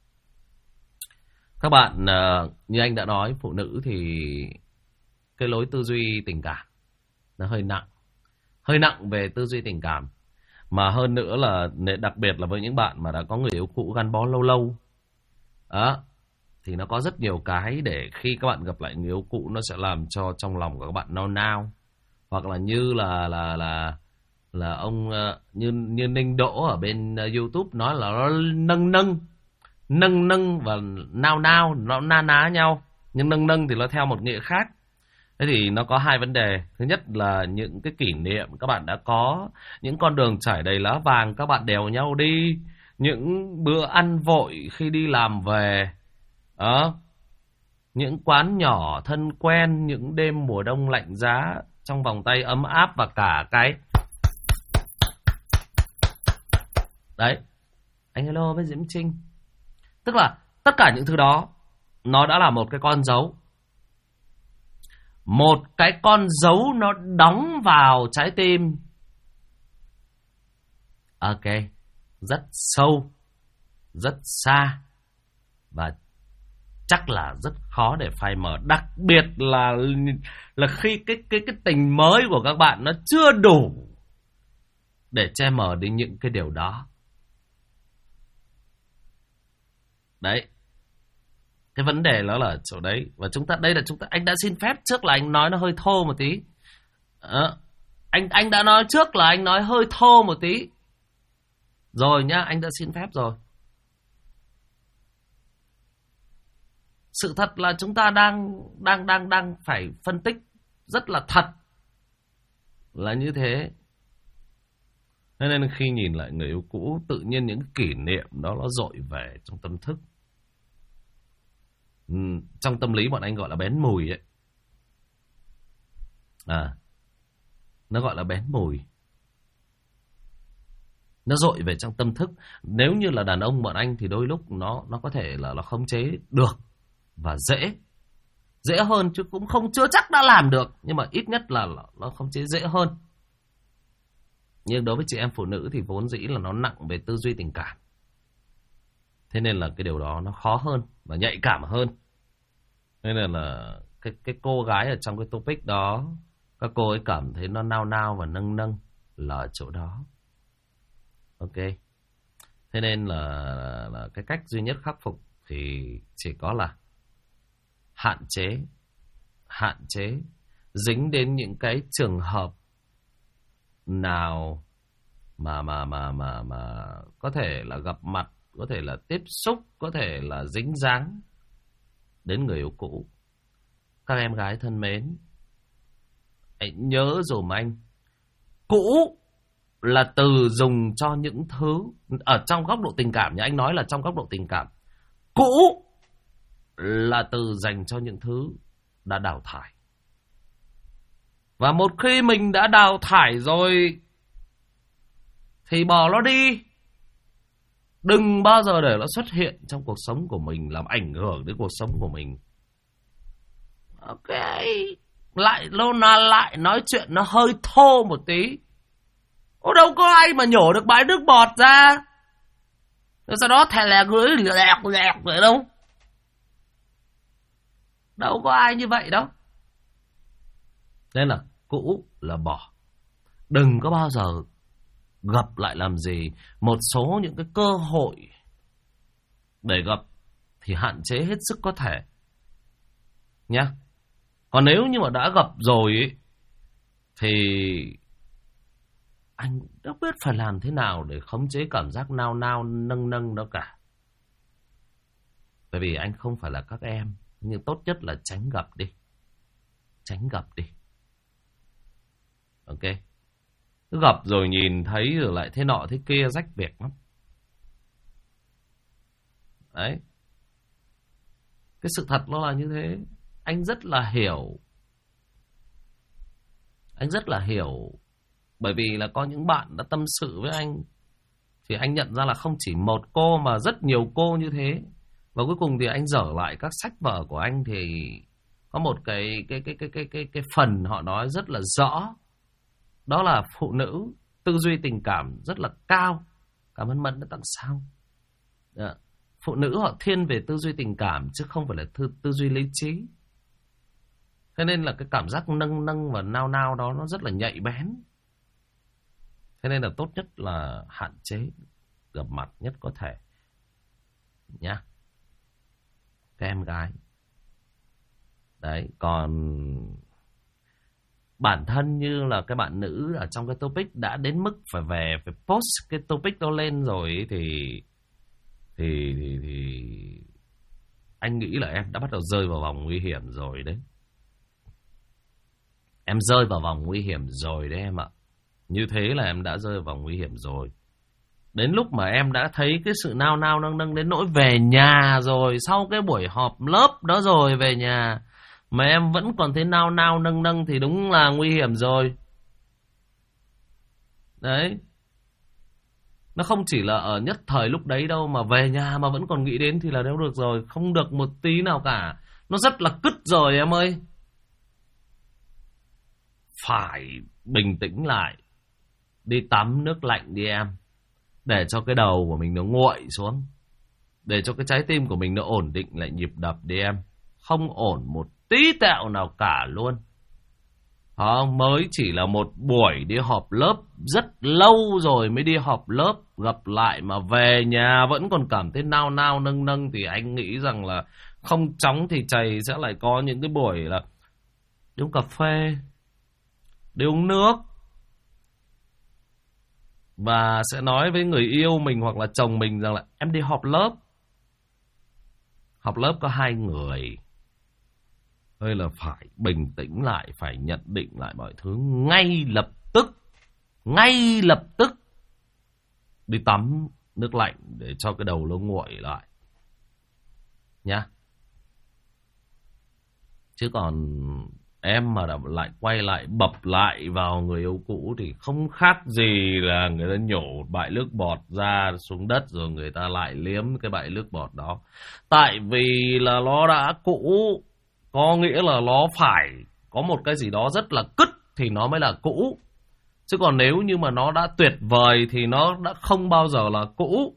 Các bạn như anh đã nói, phụ nữ thì cái lối tư duy tình cảm nó hơi nặng. Hơi nặng về tư duy tình cảm. Mà hơn nữa là đặc biệt là với những bạn mà đã có người yêu cũ gắn bó lâu lâu. Đó. Thì nó có rất nhiều cái để khi các bạn gặp lại người yêu cũ nó sẽ làm cho trong lòng của các bạn nao nao. Hoặc là như là ông như Ninh Đỗ ở bên YouTube nói là nó nâng và nao nó na ná nhau. Nhưng nâng thì nó theo một nghĩa khác. Thế thì nó có hai vấn đề. Thứ nhất là những cái kỷ niệm các bạn đã có, những con đường trải đầy lá vàng các bạn đèo nhau đi, những bữa ăn vội khi đi làm về, đó, những quán nhỏ thân quen, những đêm mùa đông lạnh giá trong vòng tay ấm áp và cả cái đấy. Anh hello với Diễm Trinh. Tức là tất cả những thứ đó nó đã là một cái con dấu. Một cái con dấu nó đóng vào trái tim. Ok. Rất sâu, rất xa và chắc là rất khó để phai mờ. Đặc biệt là khi cái tình mới của các bạn nó chưa đủ để che mờ đi những cái điều đó. Đấy. Cái vấn đề đó là ở chỗ đấy. Và anh đã xin phép trước là anh nói nó hơi thô một tí. Anh đã nói trước là anh nói hơi thô một tí. Rồi nhá, anh đã xin phép rồi. Sự thật là chúng ta đang phải phân tích rất là thật. Là như thế. Thế nên khi nhìn lại người yêu cũ, tự nhiên những kỷ niệm đó nó dội về trong tâm thức. Trong tâm lý bọn anh gọi là bén mùi ấy. Nó gọi là bén mùi. Nó dội về trong tâm thức. Nếu như là đàn ông bọn anh thì đôi lúc nó có thể là khống chế được và dễ hơn, chứ cũng chưa chắc đã làm được, nhưng mà ít nhất là nó khống chế dễ hơn. Nhưng đối với chị em phụ nữ thì vốn dĩ là nó nặng về tư duy tình cảm. Thế nên là cái điều đó nó khó hơn và nhạy cảm hơn. Nên là cái cô gái ở trong cái topic đó, các cô ấy cảm thấy nó nao và nâng là ở chỗ đó. Ok. Thế nên là cái cách duy nhất khắc phục thì chỉ có là hạn chế dính đến những cái trường hợp nào mà có thể là gặp mặt, có thể là tiếp xúc, có thể là dính dáng đến người yêu cũ. Các em gái thân mến, hãy nhớ dùm anh, cũ là từ dùng cho những thứ ở trong góc độ tình cảm nhé. Anh nói là trong góc độ tình cảm, cũ là từ dành cho những thứ đã đào thải. Và một khi mình đã đào thải rồi thì bỏ nó đi. Đừng bao giờ để nó xuất hiện trong cuộc sống của mình, làm ảnh hưởng đến cuộc sống của mình. Ok. Lại nói chuyện nó hơi thô một tí. Đâu có ai mà nhổ được bãi nước bọt ra. Rồi sau đó thè lè gửi lẹt vậy đâu. Đâu có ai như vậy đâu. Nên là cũ là bỏ. Đừng có bao giờ gặp lại làm gì. Một số những cái cơ hội để gặp thì hạn chế hết sức có thể nhá. Còn nếu như mà đã gặp rồi ấy, thì anh đâu biết phải làm thế nào để khống chế cảm giác nao nao nâng nâng đó cả. Bởi vì anh không phải là các em. Nhưng tốt nhất là tránh gặp đi. Tránh gặp đi. Ok. Cứ gặp rồi nhìn thấy rồi lại thế nọ thế kia rách việc lắm. Đấy. Cái sự thật nó là như thế. Anh rất là hiểu. Anh rất là hiểu. Bởi vì là có những bạn đã tâm sự với anh. Thì anh nhận ra là không chỉ một cô mà rất nhiều cô như thế. Và cuối cùng thì anh dở lại các sách vở của anh thì có một cái phần họ nói rất là rõ. Đó là phụ nữ tư duy tình cảm rất là cao. Cảm ơn Mẫn đã tặng sao. Phụ nữ họ thiên về tư duy tình cảm chứ không phải là tư duy lý trí. Thế nên là cái cảm giác nâng nâng và nao nao đó nó rất là nhạy bén. Thế nên là tốt nhất là hạn chế gặp mặt nhất có thể. Nhá. Các em gái. Đấy, còn bản thân như là cái bạn nữ ở trong cái topic đã đến mức phải về phải post cái topic đó lên rồi thì anh nghĩ là em đã bắt đầu rơi vào vòng nguy hiểm rồi đấy. Em rơi vào vòng nguy hiểm rồi đấy em ạ. Như thế là em đã rơi vào vòng nguy hiểm rồi. Đến lúc mà em đã thấy cái sự nao nao nâng nâng đến nỗi về nhà rồi, sau cái buổi họp lớp đó rồi về nhà mà em vẫn còn thấy nao nao nâng nâng thì đúng là nguy hiểm rồi. Đấy. Nó không chỉ là ở nhất thời lúc đấy đâu, mà về nhà mà vẫn còn nghĩ đến thì là đâu được rồi. Không được một tí nào cả. Nó rất là cứt rồi em ơi. Phải bình tĩnh lại. Đi tắm nước lạnh đi em. Để cho cái đầu của mình nó nguội xuống. Để cho cái trái tim của mình nó ổn định lại nhịp đập đi em. Không ổn một tí tẹo nào cả luôn. Mới chỉ là một buổi đi họp lớp. Rất lâu rồi mới đi họp lớp. Gặp lại mà về nhà vẫn còn cảm thấy nao nao nâng nâng. Thì anh nghĩ rằng là không chóng thì chày sẽ lại có những cái buổi là đi uống cà phê, đi uống nước. Và sẽ nói với người yêu mình hoặc là chồng mình rằng là em đi họp lớp. Họp lớp có 2 người. Hay là phải bình tĩnh lại, phải nhận định lại mọi thứ ngay lập tức. Ngay lập tức. Đi tắm nước lạnh để cho cái đầu nó nguội lại. Nhá. Chứ còn em mà lại quay lại bập lại vào người yêu cũ thì không khác gì là người ta nhổ bãi nước bọt ra xuống đất rồi người ta lại liếm cái bãi nước bọt đó. Tại vì là nó đã cũ, có nghĩa là nó phải có một cái gì đó rất là cứt thì nó mới là cũ. Chứ còn nếu như mà nó đã tuyệt vời thì nó đã không bao giờ là cũ.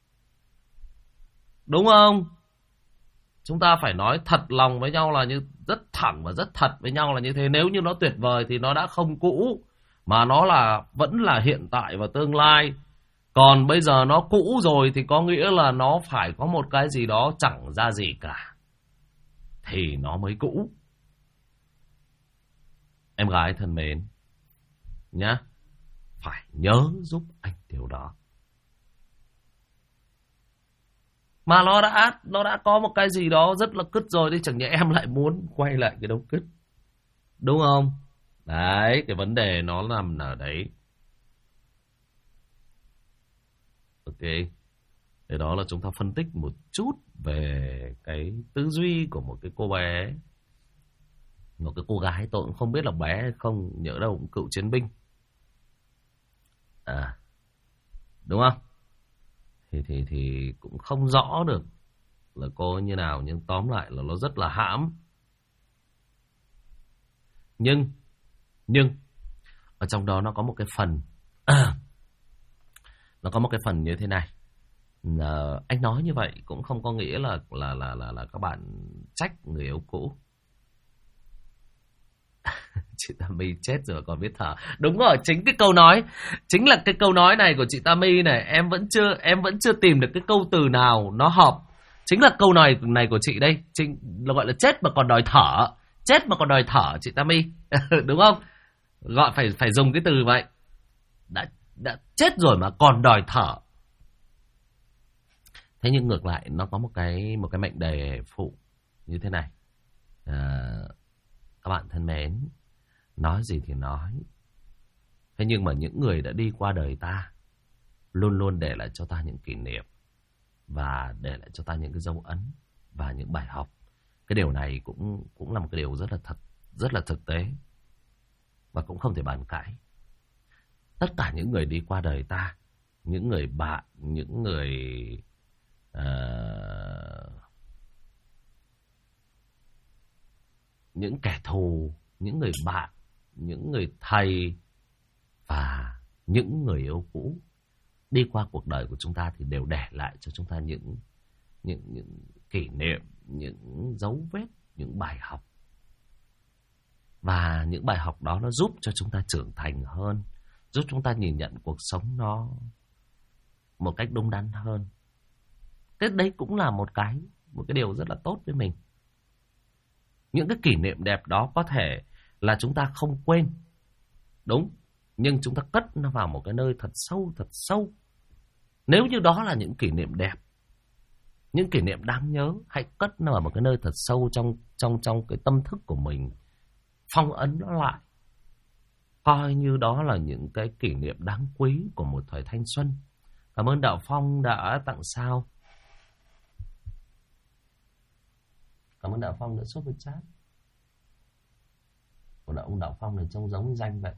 Đúng không? Chúng ta phải nói thật lòng với nhau là như rất thẳng và rất thật với nhau là như thế. Nếu như nó tuyệt vời thì nó đã không cũ, mà nó là vẫn là hiện tại và tương lai. Còn bây giờ nó cũ rồi thì có nghĩa là nó phải có một cái gì đó chẳng ra gì cả thì nó mới cũ. Em gái thân mến nhá, phải nhớ giúp anh điều đó. Mà nó đã có một cái gì đó rất là cứt rồi thì chẳng nhẽ em lại muốn quay lại cái đâu cứt. Đúng không? Đấy, cái vấn đề nó nằm ở đấy. Ok. Thế đó là chúng ta phân tích một chút về cái tư duy của một cái cô bé. Một cái cô gái, tôi cũng không biết là bé hay không, nhớ đâu cũng cựu chiến binh. Đúng không? Thì cũng không rõ được là cô như nào, nhưng tóm lại là nó rất là hãm. Nhưng ở trong đó nó có một cái phần nó có một cái phần như thế này. Anh nói như vậy cũng không có nghĩa là các bạn trách người yêu cũ. Chị Tammy chết rồi còn biết thở. Đúng rồi, chính là cái câu nói này của chị Tammy này, em vẫn chưa tìm được cái câu từ nào nó hợp. Chính là câu này của chị đây, chính là gọi là chết mà còn đòi thở. Chết mà còn đòi thở chị Tammy. Đúng không? Gọi phải dùng cái từ vậy. Đã chết rồi mà còn đòi thở. Thế nhưng ngược lại nó có một cái mệnh đề phụ như thế này. Các bạn thân mến, nói gì thì nói, thế nhưng mà những người đã đi qua đời ta luôn luôn để lại cho ta những kỷ niệm và để lại cho ta những cái dấu ấn và những bài học. Cái điều này cũng là một cái điều rất là thực tế và cũng không thể bàn cãi. Tất cả những người đi qua đời ta, những người bạn, những người những kẻ thù, những người bạn, những người thầy và những người yêu cũ đi qua cuộc đời của chúng ta thì đều để lại cho chúng ta những kỷ niệm, những dấu vết, những bài học. Và những bài học đó nó giúp cho chúng ta trưởng thành hơn, giúp chúng ta nhìn nhận cuộc sống nó một cách đúng đắn hơn. Cái đấy cũng là một cái điều rất là tốt với mình. Những cái kỷ niệm đẹp đó có thể là chúng ta không quên, đúng, nhưng chúng ta cất nó vào một cái nơi thật sâu. Nếu như đó là những kỷ niệm đẹp, những kỷ niệm đáng nhớ, hãy cất nó vào một cái nơi thật sâu trong cái tâm thức của mình, phong ấn nó lại, coi như đó là những cái kỷ niệm đáng quý của một thời thanh xuân. Cảm ơn Đạo Phong đã tặng sao. Cảm ơn Đạo Phong đã super chat. Của ông Đạo Phong này trông giống danh vậy.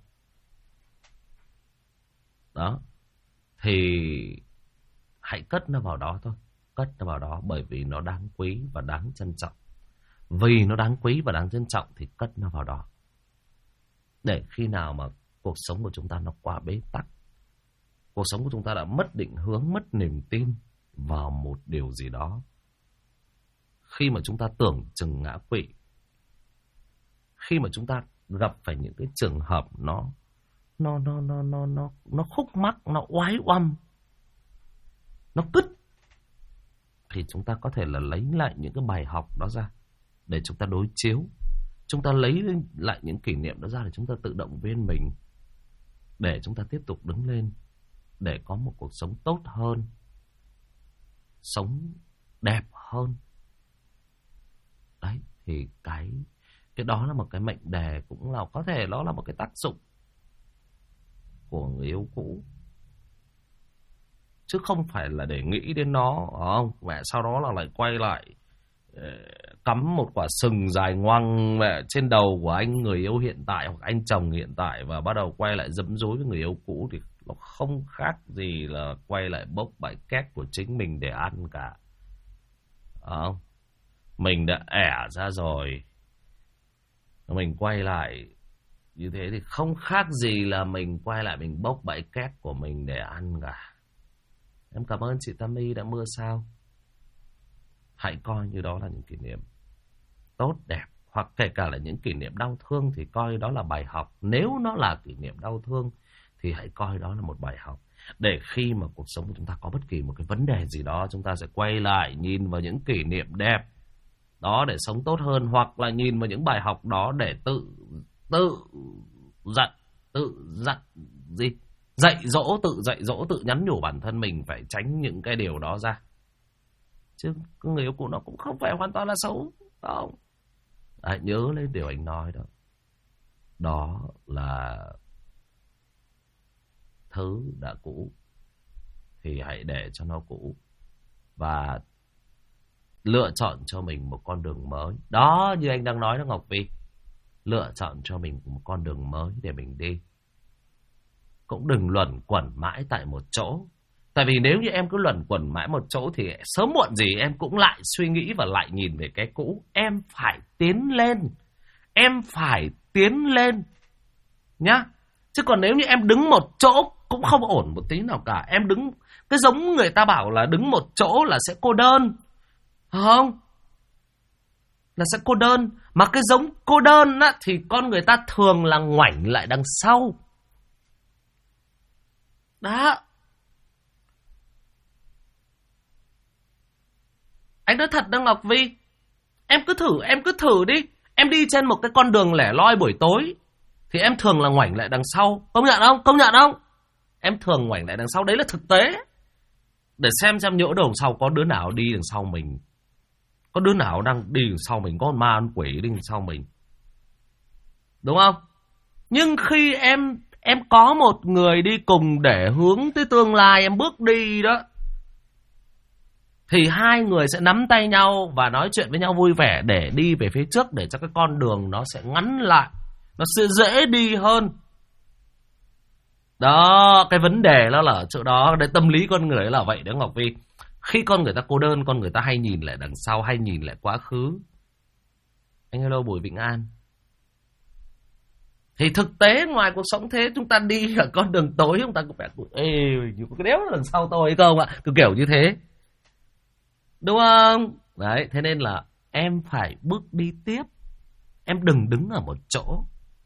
Đó. Thì hãy cất nó vào đó thôi. Cất nó vào đó bởi vì nó đáng quý và đáng trân trọng. Vì nó đáng quý và đáng trân trọng thì cất nó vào đó. Để khi nào mà cuộc sống của chúng ta nó quá bế tắc, cuộc sống của chúng ta đã mất định hướng, mất niềm tin vào một điều gì đó, khi mà chúng ta tưởng chừng ngã quỵ, khi mà chúng ta gặp phải những cái trường hợp nó khúc mắc, nó oái oăm, nó cứt, thì chúng ta có thể là lấy lại những cái bài học đó ra để chúng ta đối chiếu. Chúng ta lấy lại những kỷ niệm đó ra để chúng ta tự động viên mình, để chúng ta tiếp tục đứng lên, để có một cuộc sống tốt hơn, sống đẹp hơn. Đấy, thì cái đó là một cái mệnh đề, cũng là có thể đó là một cái tác dụng của người yêu cũ, chứ không phải là để nghĩ đến nó, không? Mẹ sau đó là lại quay lại cắm một quả sừng dài ngoằng mẹ trên đầu của anh người yêu hiện tại hoặc anh chồng hiện tại và bắt đầu quay lại dấm dối với người yêu cũ, thì nó không khác gì là quay lại bốc bãi két của chính mình để ăn cả. Không? Mình đã ẻ ra rồi, mình quay lại như thế thì không khác gì là mình quay lại mình bốc bãi két của mình để ăn cả. Em cảm ơn chị Tammy đã mưa sao. Hãy coi như đó là những kỷ niệm tốt đẹp, hoặc kể cả là những kỷ niệm đau thương thì coi đó là bài học. Nếu nó là kỷ niệm đau thương thì hãy coi đó là một bài học, để khi mà cuộc sống của chúng ta có bất kỳ một cái vấn đề gì đó, chúng ta sẽ quay lại nhìn vào những kỷ niệm đẹp đó để sống tốt hơn, hoặc là nhìn vào những bài học đó để tự dạy dỗ, tự nhắn nhủ bản thân mình phải tránh những cái điều đó ra. Chứ người yêu cũ nó cũng không phải hoàn toàn là xấu, không? Hãy nhớ lên điều anh nói đó. Đó là thứ đã cũ thì hãy để cho nó cũ và lựa chọn cho mình một con đường mới. Đó, như anh đang nói đó Ngọc Vi. Lựa chọn cho mình một con đường mới để mình đi. Cũng đừng luẩn quẩn mãi tại một chỗ. Tại vì nếu như em cứ luẩn quẩn mãi một chỗ thì sớm muộn gì em cũng lại suy nghĩ và lại nhìn về cái cũ. Em phải tiến lên. Em phải tiến lên. Nhá. Chứ còn nếu như em đứng một chỗ cũng không ổn một tí nào cả. Em đứng, cái giống người ta bảo là đứng một chỗ là sẽ cô đơn. Không? là sẽ cô đơn. Mà cái giống cô đơn á, thì con người ta thường là ngoảnh lại đằng sau. Đó. Anh nói thật đó Ngọc Vi. Em cứ thử đi. Em đi trên một cái con đường lẻ loi buổi tối thì em thường là ngoảnh lại đằng sau. Công nhận không? Em thường ngoảnh lại đằng sau. Đấy là thực tế. Để xem nhỡ đầu sau có đứa nào đi đằng sau mình. Có đứa nào đang đi đằng sau mình. Có con ma con quỷ đi đằng sau mình. Đúng không? Nhưng khi em có một người đi cùng để hướng tới tương lai, em bước đi đó, thì hai người sẽ nắm tay nhau và nói chuyện với nhau vui vẻ để đi về phía trước, để cho cái con đường nó sẽ ngắn lại, nó sẽ dễ đi hơn. Đó, cái vấn đề nó là ở chỗ đó. Đấy, tâm lý con người là vậy đó Ngọc Vi. Khi con người ta cô đơn, con người ta hay nhìn lại đằng sau, hay nhìn lại quá khứ. Anh hello Bùi Vĩnh An. Thì thực tế ngoài cuộc sống thế, chúng ta đi ở con đường tối, chúng ta cũng phải có cái đéo đằng sau tôi hay không ạ? Cứ kiểu như thế. Đúng không? Đấy, thế nên là em phải bước đi tiếp. Em đừng đứng ở một chỗ.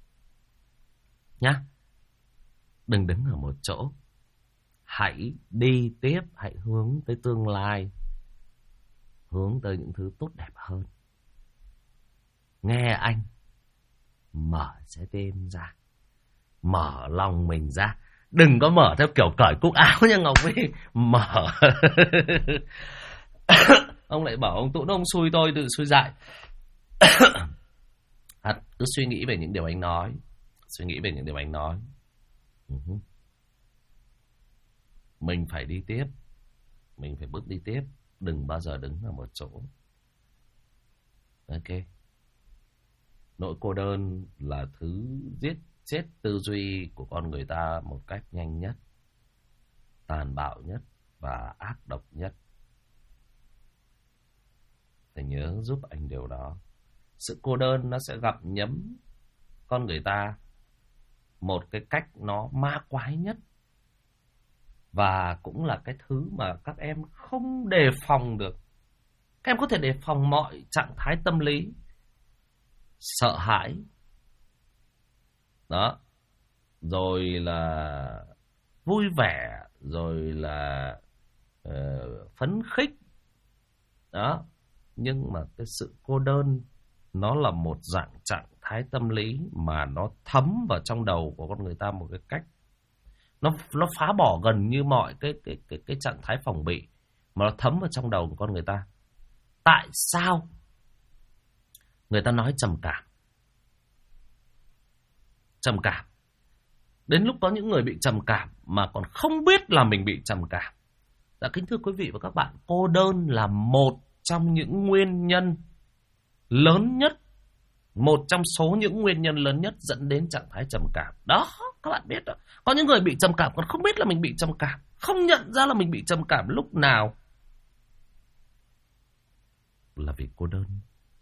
Nhá. Đừng đứng ở một chỗ. Hãy đi tiếp, hãy hướng tới tương lai. Hướng tới những thứ tốt đẹp hơn. Nghe anh. Mở trái tim ra. Mở lòng mình ra. Đừng có mở theo kiểu cởi cúc áo nha Ngọc Vi. Mở. Ông lại bảo ông Tũng ông xui tôi, tự xui dại. Cứ suy nghĩ về những điều anh nói. Suy nghĩ về những điều anh nói. Mình phải đi tiếp. Mình phải bước đi tiếp. Đừng bao giờ đứng ở một chỗ. Ok. Nỗi cô đơn là thứ giết chết tư duy của con người ta một cách nhanh nhất, tàn bạo nhất và ác độc nhất. Phải nhớ giúp anh điều đó. Sự cô đơn nó sẽ gặp nhấm con người ta một cái cách nó ma quái nhất. Và cũng là cái thứ mà các em không đề phòng được. Các em có thể đề phòng mọi trạng thái tâm lý. Sợ hãi. Đó. Rồi là vui vẻ. Rồi là phấn khích. Đó. Nhưng mà cái sự cô đơn nó là một dạng trạng thái tâm lý mà nó thấm vào trong đầu của con người ta một cái cách. Nó phá bỏ gần như mọi cái trạng thái phòng bị mà nó thấm vào trong đầu của con người ta. Tại sao người ta nói trầm cảm? Trầm cảm. Đến lúc có những người bị trầm cảm mà còn không biết là mình bị trầm cảm. Dạ kính thưa quý vị và các bạn, cô đơn là một trong những nguyên nhân lớn nhất, một trong số những nguyên nhân lớn nhất dẫn đến trạng thái trầm cảm. Đó, các bạn biết đó. Có những người bị trầm cảm còn không biết là mình bị trầm cảm, không nhận ra là mình bị trầm cảm lúc nào. Là vì cô đơn.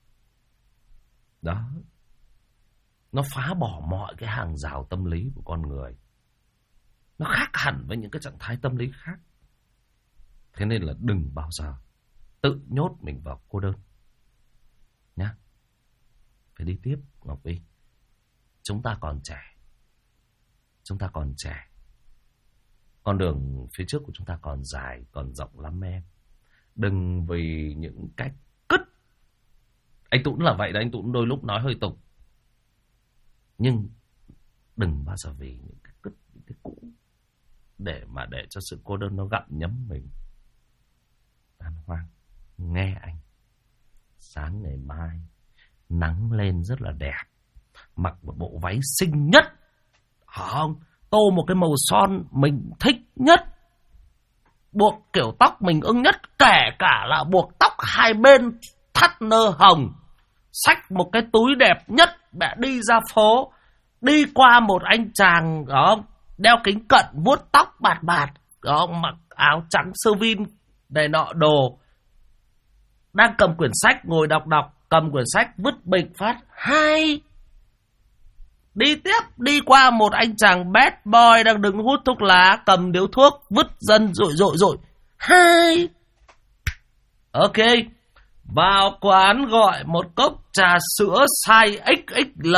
Đó. Nó phá bỏ mọi cái hàng rào tâm lý của con người. Nó khác hẳn với những cái trạng thái tâm lý khác. Thế nên là đừng bao giờ tự nhốt mình vào cô đơn. Nhá. Phải đi tiếp Ngọc Vi. Chúng ta còn trẻ. Chúng ta còn trẻ. Con đường phía trước của chúng ta còn dài, còn rộng lắm em. Đừng vì những cách cứt. Anh Tũng là vậy đó, anh Tũng đôi lúc nói hơi tục. Nhưng đừng bao giờ vì những cái cứt, những cái cũ để cho sự cô đơn nó gặm nhấm mình. An Hoang, nghe anh. Sáng ngày mai nắng lên rất là đẹp, mặc một bộ váy xinh nhất, không? Tô một cái màu son mình thích nhất, buộc kiểu tóc mình ưng nhất, kể cả là buộc tóc hai bên thắt nơ hồng, xách một cái túi đẹp nhất, mẹ đi ra phố, đi qua một anh chàng đó, đeo kính cận, vuốt tóc bạt bạt, đó, mặc áo trắng sơ vin này nọ đồ, đang cầm quyển sách ngồi đọc, cầm quyển sách vứt bịch phát, hay đi tiếp, đi qua một anh chàng bad boy đang đứng hút thuốc lá, cầm điếu thuốc vứt dân rội, hay. Ok. Vào quán gọi một cốc trà sữa size XXL.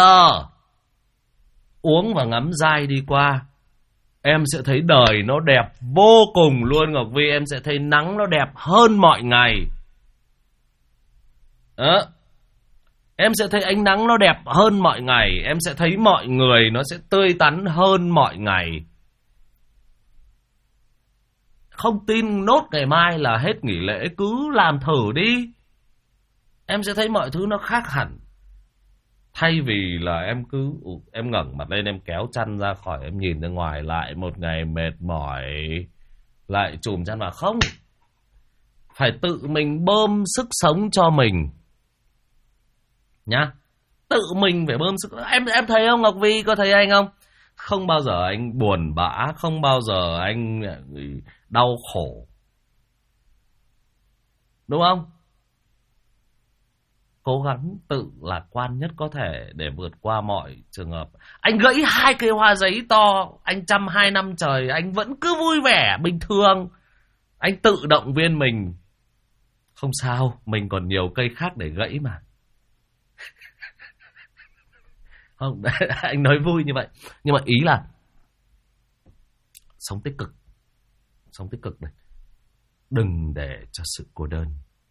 Uống và ngắm dai đi qua. Em sẽ thấy đời nó đẹp vô cùng luôn Ngọc Vi. Em sẽ thấy nắng nó đẹp hơn mọi ngày. Đó. Em sẽ thấy ánh nắng nó đẹp hơn mọi ngày. Em sẽ thấy mọi người nó sẽ tươi tắn hơn mọi ngày. Không tin nốt ngày mai là hết nghỉ lễ, cứ làm thử đi. Em sẽ thấy mọi thứ nó khác hẳn. Thay vì là em ngẩng mặt lên, em kéo chăn ra khỏi, em nhìn ra ngoài, lại một ngày mệt mỏi, lại chùm chăn vào. Không, phải tự mình bơm sức sống cho mình nhá. Tự mình phải bơm sức. Em thấy không Ngọc Vi, có thấy anh không? Không bao giờ anh buồn bã, không bao giờ anh đau khổ, đúng không? Cố gắng tự lạc quan nhất có thể để vượt qua mọi trường hợp. Anh gãy 2 cây hoa giấy to, anh chăm 2 năm trời, anh vẫn cứ vui vẻ bình thường. Anh tự động viên mình. Không sao, mình còn nhiều cây khác để gãy mà. Không, anh nói vui như vậy. Nhưng mà ý là sống tích cực. Sống tích cực này. Đừng để cho sự cô đơn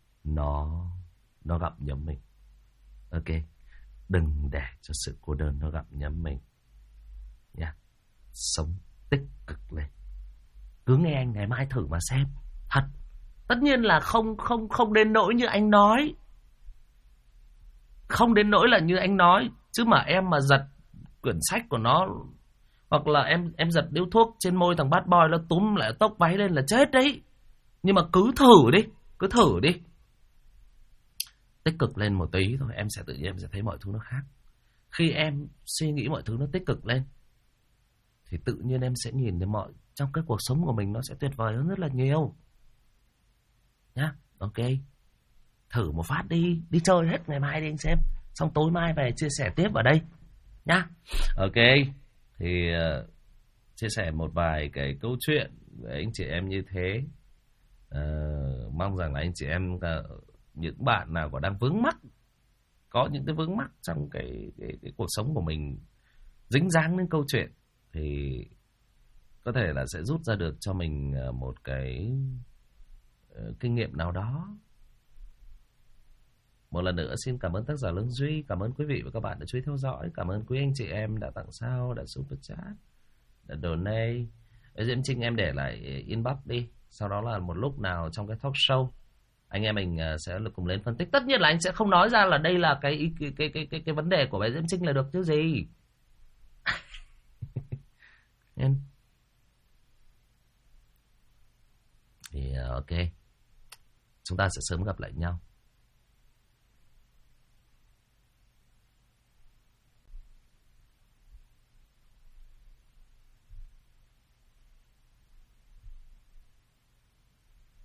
nó gặm nhấm mình. Ok. Đừng để cho sự cô đơn nó gặm nhấm mình nha. Sống tích cực lên. Cứ nghe anh ngày mai thử mà xem. Thật. Tất nhiên là không đến nỗi như anh nói. Không đến nỗi là như anh nói. Chứ mà em mà giật quyển sách của nó, hoặc là em giật điếu thuốc trên môi thằng bad boy, nó túm lại tóc váy lên là chết đấy. Nhưng mà cứ thử đi. Cứ thử đi. Tích cực lên một tí thôi, em sẽ tự nhiên em sẽ thấy mọi thứ nó khác. Khi em suy nghĩ mọi thứ nó tích cực lên thì tự nhiên em sẽ nhìn thấy trong cái cuộc sống của mình nó sẽ tuyệt vời hơn rất là nhiều. Nhá, ok. Thử một phát đi, đi chơi hết ngày mai đi anh xem. Xong tối mai về chia sẻ tiếp ở đây. Nhá. Ok. Thì chia sẻ một vài cái câu chuyện với anh chị em như thế. Mong rằng là anh chị em, những bạn nào còn đang vướng mắc, có những cái vướng mắc trong cái cuộc sống của mình, dính dáng đến câu chuyện, thì có thể là sẽ rút ra được cho mình một cái kinh nghiệm nào đó. Một lần nữa xin cảm ơn tác giả Lương Duy, cảm ơn quý vị và các bạn đã chú ý theo dõi, cảm ơn quý anh chị em đã tặng sao, đã super chat, đã donate. Diễm Trinh em để lại inbox đi, sau đó là một lúc nào trong cái talk show anh em mình sẽ cùng lên phân tích. Tất nhiên là anh sẽ không nói ra là đây là cái vấn đề của bé Diễm Trinh là được chứ gì. Thì ok, chúng ta sẽ sớm gặp lại nhau.